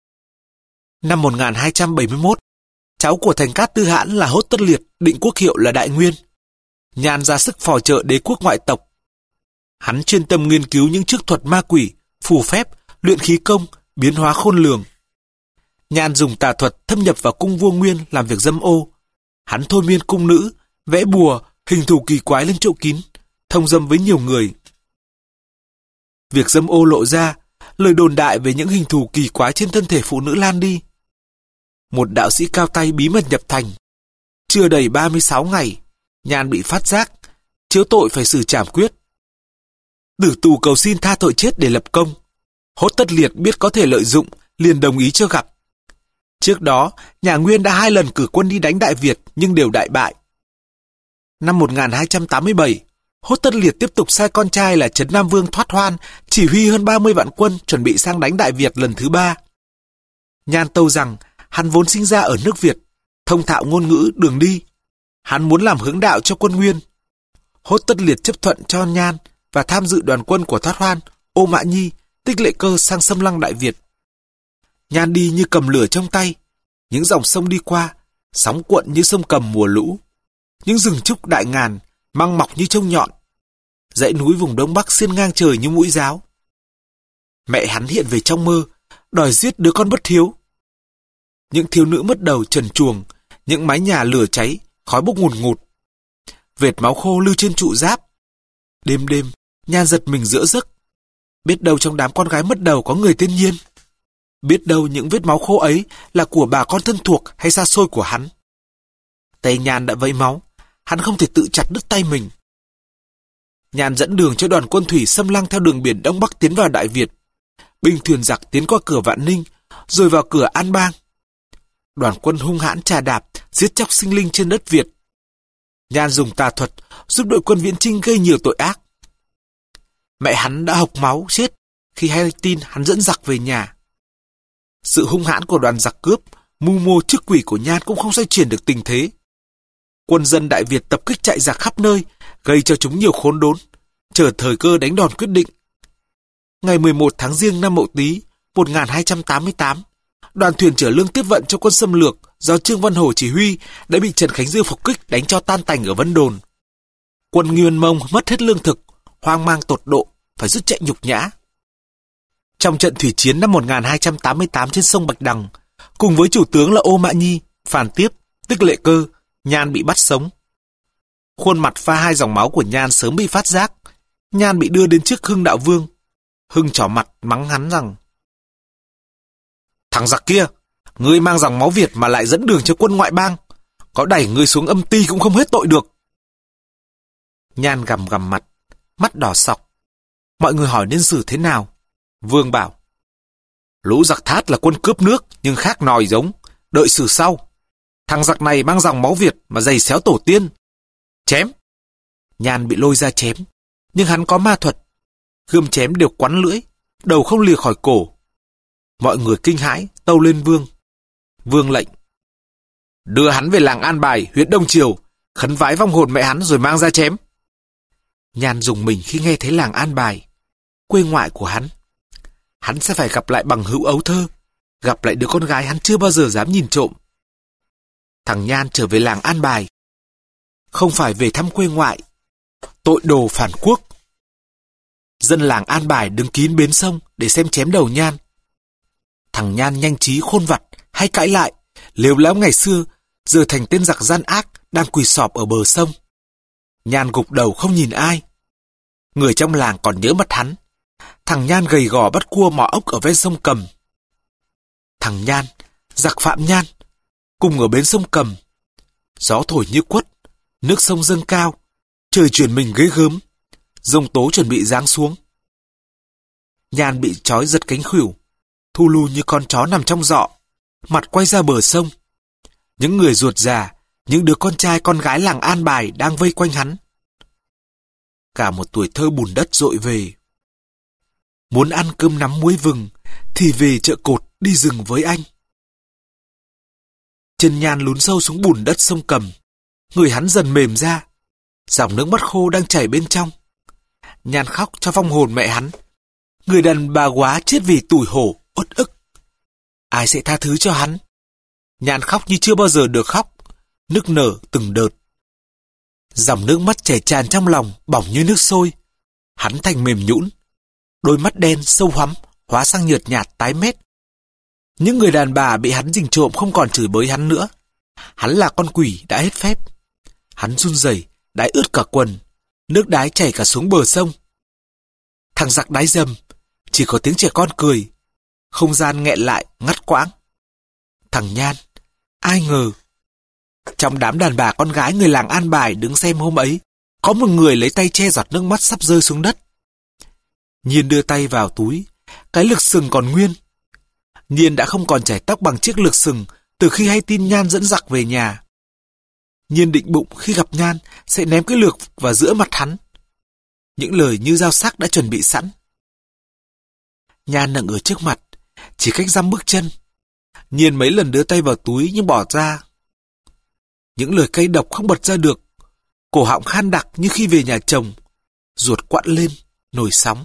Năm một nghìn hai trăm bảy mươi mốt, cháu của Thành Cát Tư Hãn là Hốt Tất Liệt định quốc hiệu là Đại Nguyên. Nhan ra sức phò trợ đế quốc ngoại tộc. Hắn chuyên tâm nghiên cứu những chiêu thuật ma quỷ, phù phép, luyện khí công, biến hóa khôn lường. Nhan dùng tà thuật thâm nhập vào cung vua Nguyên làm việc dâm ô. Hắn thôi miên cung nữ, vẽ bùa, hình thù kỳ quái lên chỗ kín, thông dâm với nhiều người. Việc dâm ô lộ ra, lời đồn đại về những hình thù kỳ quái trên thân thể phụ nữ lan đi. Một đạo sĩ cao tay bí mật nhập thành. Chưa đầy ba mươi sáu ngày, Nhan bị phát giác, chiếu tội phải xử trảm quyết. Tử tù cầu xin tha tội chết để lập công. Hốt Tất Liệt biết có thể lợi dụng, liền đồng ý cho gặp. Trước đó, nhà Nguyên đã hai lần cử quân đi đánh Đại Việt nhưng đều đại bại. Năm một nghìn hai trăm tám mươi bảy, Hốt Tất Liệt tiếp tục sai con trai là Trấn Nam Vương Thoát Hoan chỉ huy hơn ba mươi vạn quân chuẩn bị sang đánh Đại Việt lần thứ ba. Nhan tâu rằng hắn vốn sinh ra ở nước Việt, thông thạo ngôn ngữ, đường đi. Hắn muốn làm hướng đạo cho quân Nguyên. Hốt Tất Liệt chấp thuận cho Nhan và tham dự đoàn quân của Thoát Hoan, Ô Mã Nhi, Tích Lệ Cơ sang xâm lăng Đại Việt. Nhan đi như cầm lửa trong tay. Những dòng sông đi qua, sóng cuộn như sông Cầm mùa lũ. Những rừng trúc đại ngàn, măng mọc như trông nhọn. Dãy núi vùng Đông Bắc xiên ngang trời như mũi giáo. Mẹ hắn hiện về trong mơ, đòi giết đứa con bất hiếu. Những thiếu nữ mất đầu trần truồng, những mái nhà lửa cháy, khói bốc ngùn ngụt. Vệt máu khô lưu trên trụ giáp. Đêm đêm, Nhan giật mình giữa giấc. Biết đâu trong đám con gái mất đầu có người tên Nhiên. Biết đâu những vết máu khô ấy là của bà con thân thuộc hay xa xôi của hắn. Tay Nhan đã vấy máu, hắn không thể tự chặt đứt tay mình. Nhan dẫn đường cho đoàn quân thủy xâm lăng theo đường biển Đông Bắc tiến vào Đại Việt. Binh thuyền giặc tiến qua cửa Vạn Ninh, rồi vào cửa An Bang. Đoàn quân hung hãn trà đạp, giết chóc sinh linh trên đất Việt. Nhan dùng tà thuật giúp đội quân viễn chinh gây nhiều tội ác. Mẹ hắn đã hộc máu chết khi hay tin hắn dẫn giặc về nhà. Sự hung hãn của đoàn giặc cướp, mưu mô chức quỷ của Nhan cũng không xoay chuyển được tình thế. Quân dân Đại Việt tập kích chạy giặc khắp nơi, gây cho chúng nhiều khốn đốn, chờ thời cơ đánh đòn quyết định. Ngày mười một tháng Giêng năm Mậu Tý, một nghìn hai trăm tám mươi tám, đoàn thuyền chở lương tiếp vận cho quân xâm lược do Trương Văn Hổ chỉ huy đã bị Trần Khánh Dư phục kích đánh cho tan tành ở Vân Đồn. Quân Nguyên Mông mất hết lương thực, hoang mang tột độ, phải rút chạy nhục nhã. Trong trận thủy chiến năm một nghìn hai trăm tám mươi tám trên sông Bạch Đằng, cùng với chủ tướng là Ô Mã Nhi, Phàn Tiếp, Tích Lệ Cơ, Nhan bị bắt sống. Khuôn mặt pha hai dòng máu của Nhan sớm bị phát giác. Nhan bị đưa đến trước Hưng Đạo Vương. Hưng trỏ mặt mắng hắn rằng: "Thằng giặc kia, ngươi mang dòng máu Việt mà lại dẫn đường cho quân ngoại bang, có đẩy ngươi xuống âm ti cũng không hết tội được." Nhan gằm gằm mặt, mắt đỏ sọc. Mọi người hỏi nên xử thế nào. Vương bảo: "Lũ giặc Thát là quân cướp nước nhưng khác nòi giống, đợi xử sau. Thằng giặc này mang dòng máu Việt mà giày xéo tổ tiên. Chém." Nhan bị lôi ra chém, nhưng hắn có ma thuật. Gươm chém đều quắn lưỡi, đầu không lìa khỏi cổ. Mọi người kinh hãi, tâu lên Vương. Vương lệnh: "Đưa hắn về làng An Bài, huyện Đông Triều, khấn vái vong hồn mẹ hắn rồi mang ra chém." Nhan rùng mình khi nghe thấy làng An Bài, quê ngoại của hắn. Hắn sẽ phải gặp lại bằng hữu ấu thơ, gặp lại đứa con gái hắn chưa bao giờ dám nhìn trộm. Thằng Nhan trở về làng An Bài, không phải về thăm quê ngoại. Tội đồ phản quốc. Dân làng An Bài đứng kín bến sông để xem chém đầu Nhan. Thằng Nhan nhanh trí khôn vặt, hay cãi lại, lếu láo ngày xưa, giờ thành tên giặc gian ác đang quỳ sọp ở bờ sông. Nhan gục đầu không nhìn ai. Người trong làng còn nhớ mặt hắn. Thằng Nhan gầy gò bắt cua mò ốc ở ven sông Cầm. Thằng Nhan, giặc Phạm Nhan, cùng ở bến sông Cầm. Gió thổi như quất, nước sông dâng cao, trời chuyển mình ghê gớm, giông tố chuẩn bị giáng xuống. Nhan bị trói giật cánh khuỷu, thu lu như con chó nằm trong rọ, mặt quay ra bờ sông. Những người ruột già, những đứa con trai con gái làng An Bài đang vây quanh hắn. Cả một tuổi thơ bùn đất dội về. Muốn ăn cơm nắm muối vừng thì về chợ Cột đi rừng với anh. Chân Nhan lún sâu xuống bùn đất sông Cầm, người hắn dần mềm ra, dòng nước mắt khô đang chảy bên trong. Nhan khóc cho vong hồn mẹ hắn, người đàn bà quá chết vì tủi hổ, uất ức. Ai sẽ tha thứ cho hắn? Nhan khóc như chưa bao giờ được khóc, nức nở từng đợt. Dòng nước mắt chảy tràn trong lòng, bỏng như nước sôi. Hắn thành mềm nhũn, đôi mắt đen sâu hoắm hóa sang nhợt nhạt tái mét. Những người đàn bà bị hắn rình trộm không còn chửi bới hắn nữa. Hắn là con quỷ đã hết phép. Hắn run rẩy, đái ướt cả quần, nước đái chảy cả xuống bờ sông. Thằng giặc đái dầm, chỉ có tiếng trẻ con cười. Không gian nghẹn lại, ngắt quãng. Thằng Nhan, ai ngờ. Trong đám đàn bà con gái người làng An Bài đứng xem hôm ấy, có một người lấy tay che giọt nước mắt sắp rơi xuống đất. Nhiên đưa tay vào túi, cái lược sừng còn nguyên. Nhiên đã không còn chải tóc bằng chiếc lược sừng từ khi hay tin Nhan dẫn giặc về nhà. Nhiên định bụng khi gặp Nhan sẽ ném cái lược vào giữa mặt hắn. Những lời như dao sắc đã chuẩn bị sẵn. Nhan nặng ở trước mặt, chỉ cách dăm bước chân. Nhiên mấy lần đưa tay vào túi nhưng bỏ ra. Những lời cay độc không bật ra được, cổ họng khan đặc như khi về nhà chồng, ruột quặn lên, nổi sóng.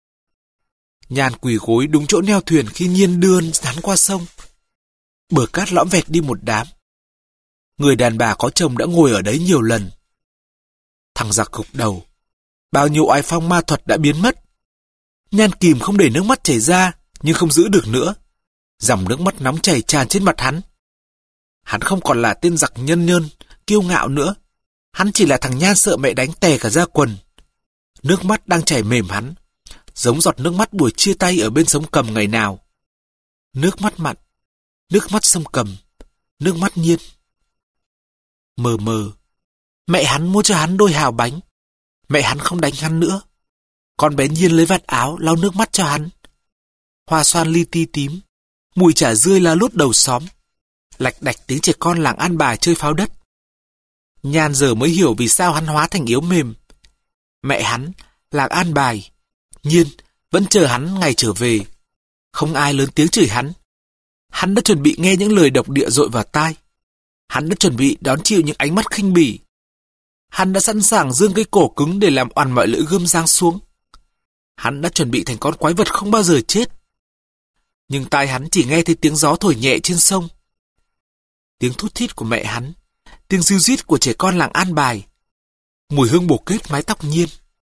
Nhan quỳ gối đúng chỗ neo thuyền khi Nhiên đưa hắn qua sông. Bờ cát lõm vẹt đi một đám. Người đàn bà có chồng đã ngồi ở đấy nhiều lần. Thằng giặc gục đầu. Bao nhiêu oai phong ma thuật đã biến mất. Nhan kìm không để nước mắt chảy ra, nhưng không giữ được nữa. Dòng nước mắt nóng chảy tràn trên mặt hắn. Hắn không còn là tên giặc nhân nhơn, kiêu ngạo nữa. Hắn chỉ là thằng Nhan sợ mẹ đánh tè cả da quần. Nước mắt đang chảy mềm hắn, giống giọt nước mắt buổi chia tay ở bên sông Cầm ngày nào. Nước mắt mặn, nước mắt sông Cầm, nước mắt Nhiên. Mờ mờ, mẹ hắn mua cho hắn đôi hào bánh. Mẹ hắn không đánh hắn nữa. Con bé Nhiên lấy vạt áo lau nước mắt cho hắn. Hoa xoan li ti tím, mùi chả rươi la lút đầu xóm. Lạch đạch tiếng trẻ con làng An Bài chơi pháo đất. Nhan giờ mới hiểu vì sao hắn hóa thành yếu mềm. Mẹ hắn, làng An Bài, Nhiên vẫn chờ hắn ngày trở về. Không ai lớn tiếng chửi hắn. Hắn đã chuẩn bị nghe những lời độc địa dội vào tai. Hắn đã chuẩn bị đón chịu những ánh mắt khinh bỉ. Hắn đã sẵn sàng dương cái cổ cứng để làm oằn mọi lưỡi gươm giáng xuống. Hắn đã chuẩn bị thành con quái vật không bao giờ chết. Nhưng tai hắn chỉ nghe thấy tiếng gió thổi nhẹ trên sông. Tiếng thút thít của mẹ hắn, tiếng ríu rít của trẻ con làng An Bài, mùi hương bổ kết mái tóc Nhiên.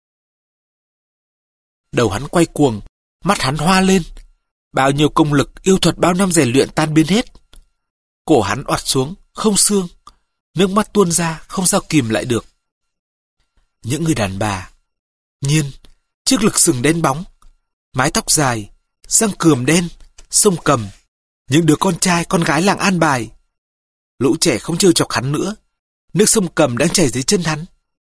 Đầu hắn quay cuồng, mắt hắn hoa lên. Bao nhiêu công lực yêu thuật bao năm rèn luyện tan biến hết. Cổ hắn oặt xuống, không xương. Nước mắt tuôn ra, không sao kìm lại được. Những người đàn bà, Nhiên, chiếc lược sừng đen bóng, mái tóc dài, răng cườm đen, sông Cầm, những đứa con trai con gái làng An Bài. Lũ trẻ không trêu chọc hắn nữa. Nước sông Cầm đang chảy dưới chân hắn.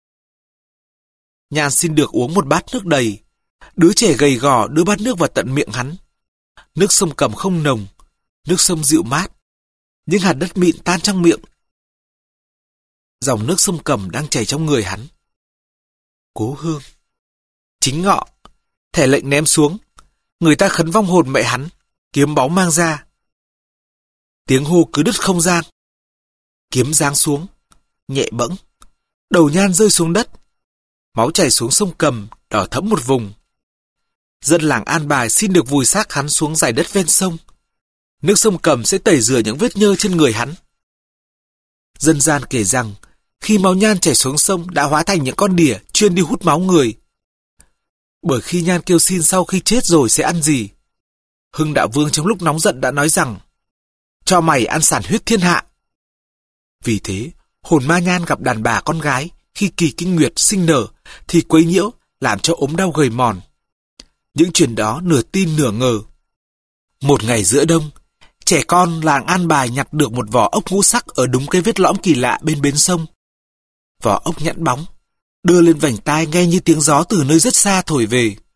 Nhan xin được uống một bát nước đầy. Đứa trẻ gầy gò đưa bát nước vào tận miệng hắn. Nước sông Cầm không nồng, nước sông dịu mát. Những hạt đất mịn tan trong miệng. Dòng nước sông Cầm đang chảy trong người hắn. Cố hương. Chính ngọ, thẻ lệnh ném xuống. Người ta khấn vong hồn mẹ hắn, kiếm báu mang ra. Tiếng hô cứ đứt không gian. Kiếm giáng xuống, nhẹ bẫng. Đầu Nhan rơi xuống đất. Máu chảy xuống sông Cầm, đỏ thẫm một vùng. Dân làng An Bài xin được vùi xác hắn xuống dải đất ven sông. Nước sông Cầm sẽ tẩy rửa những vết nhơ trên người hắn. Dân gian kể rằng, khi máu Nhan chảy xuống sông đã hóa thành những con đỉa chuyên đi hút máu người. Bởi khi Nhan kêu xin sau khi chết rồi sẽ ăn gì, Hưng Đạo Vương trong lúc nóng giận đã nói rằng, cho mày ăn sản huyết thiên hạ. Vì thế, hồn ma Nhan gặp đàn bà con gái khi kỳ kinh nguyệt sinh nở thì quấy nhiễu, làm cho ốm đau gầy mòn. Những chuyện đó nửa tin nửa ngờ. Một ngày giữa đông, trẻ con làng An Bài nhặt được một vỏ ốc ngũ sắc ở đúng cái vết lõm kỳ lạ bên bến sông. Vỏ ốc nhẵn bóng, đưa lên vành tai nghe như tiếng gió từ nơi rất xa thổi về.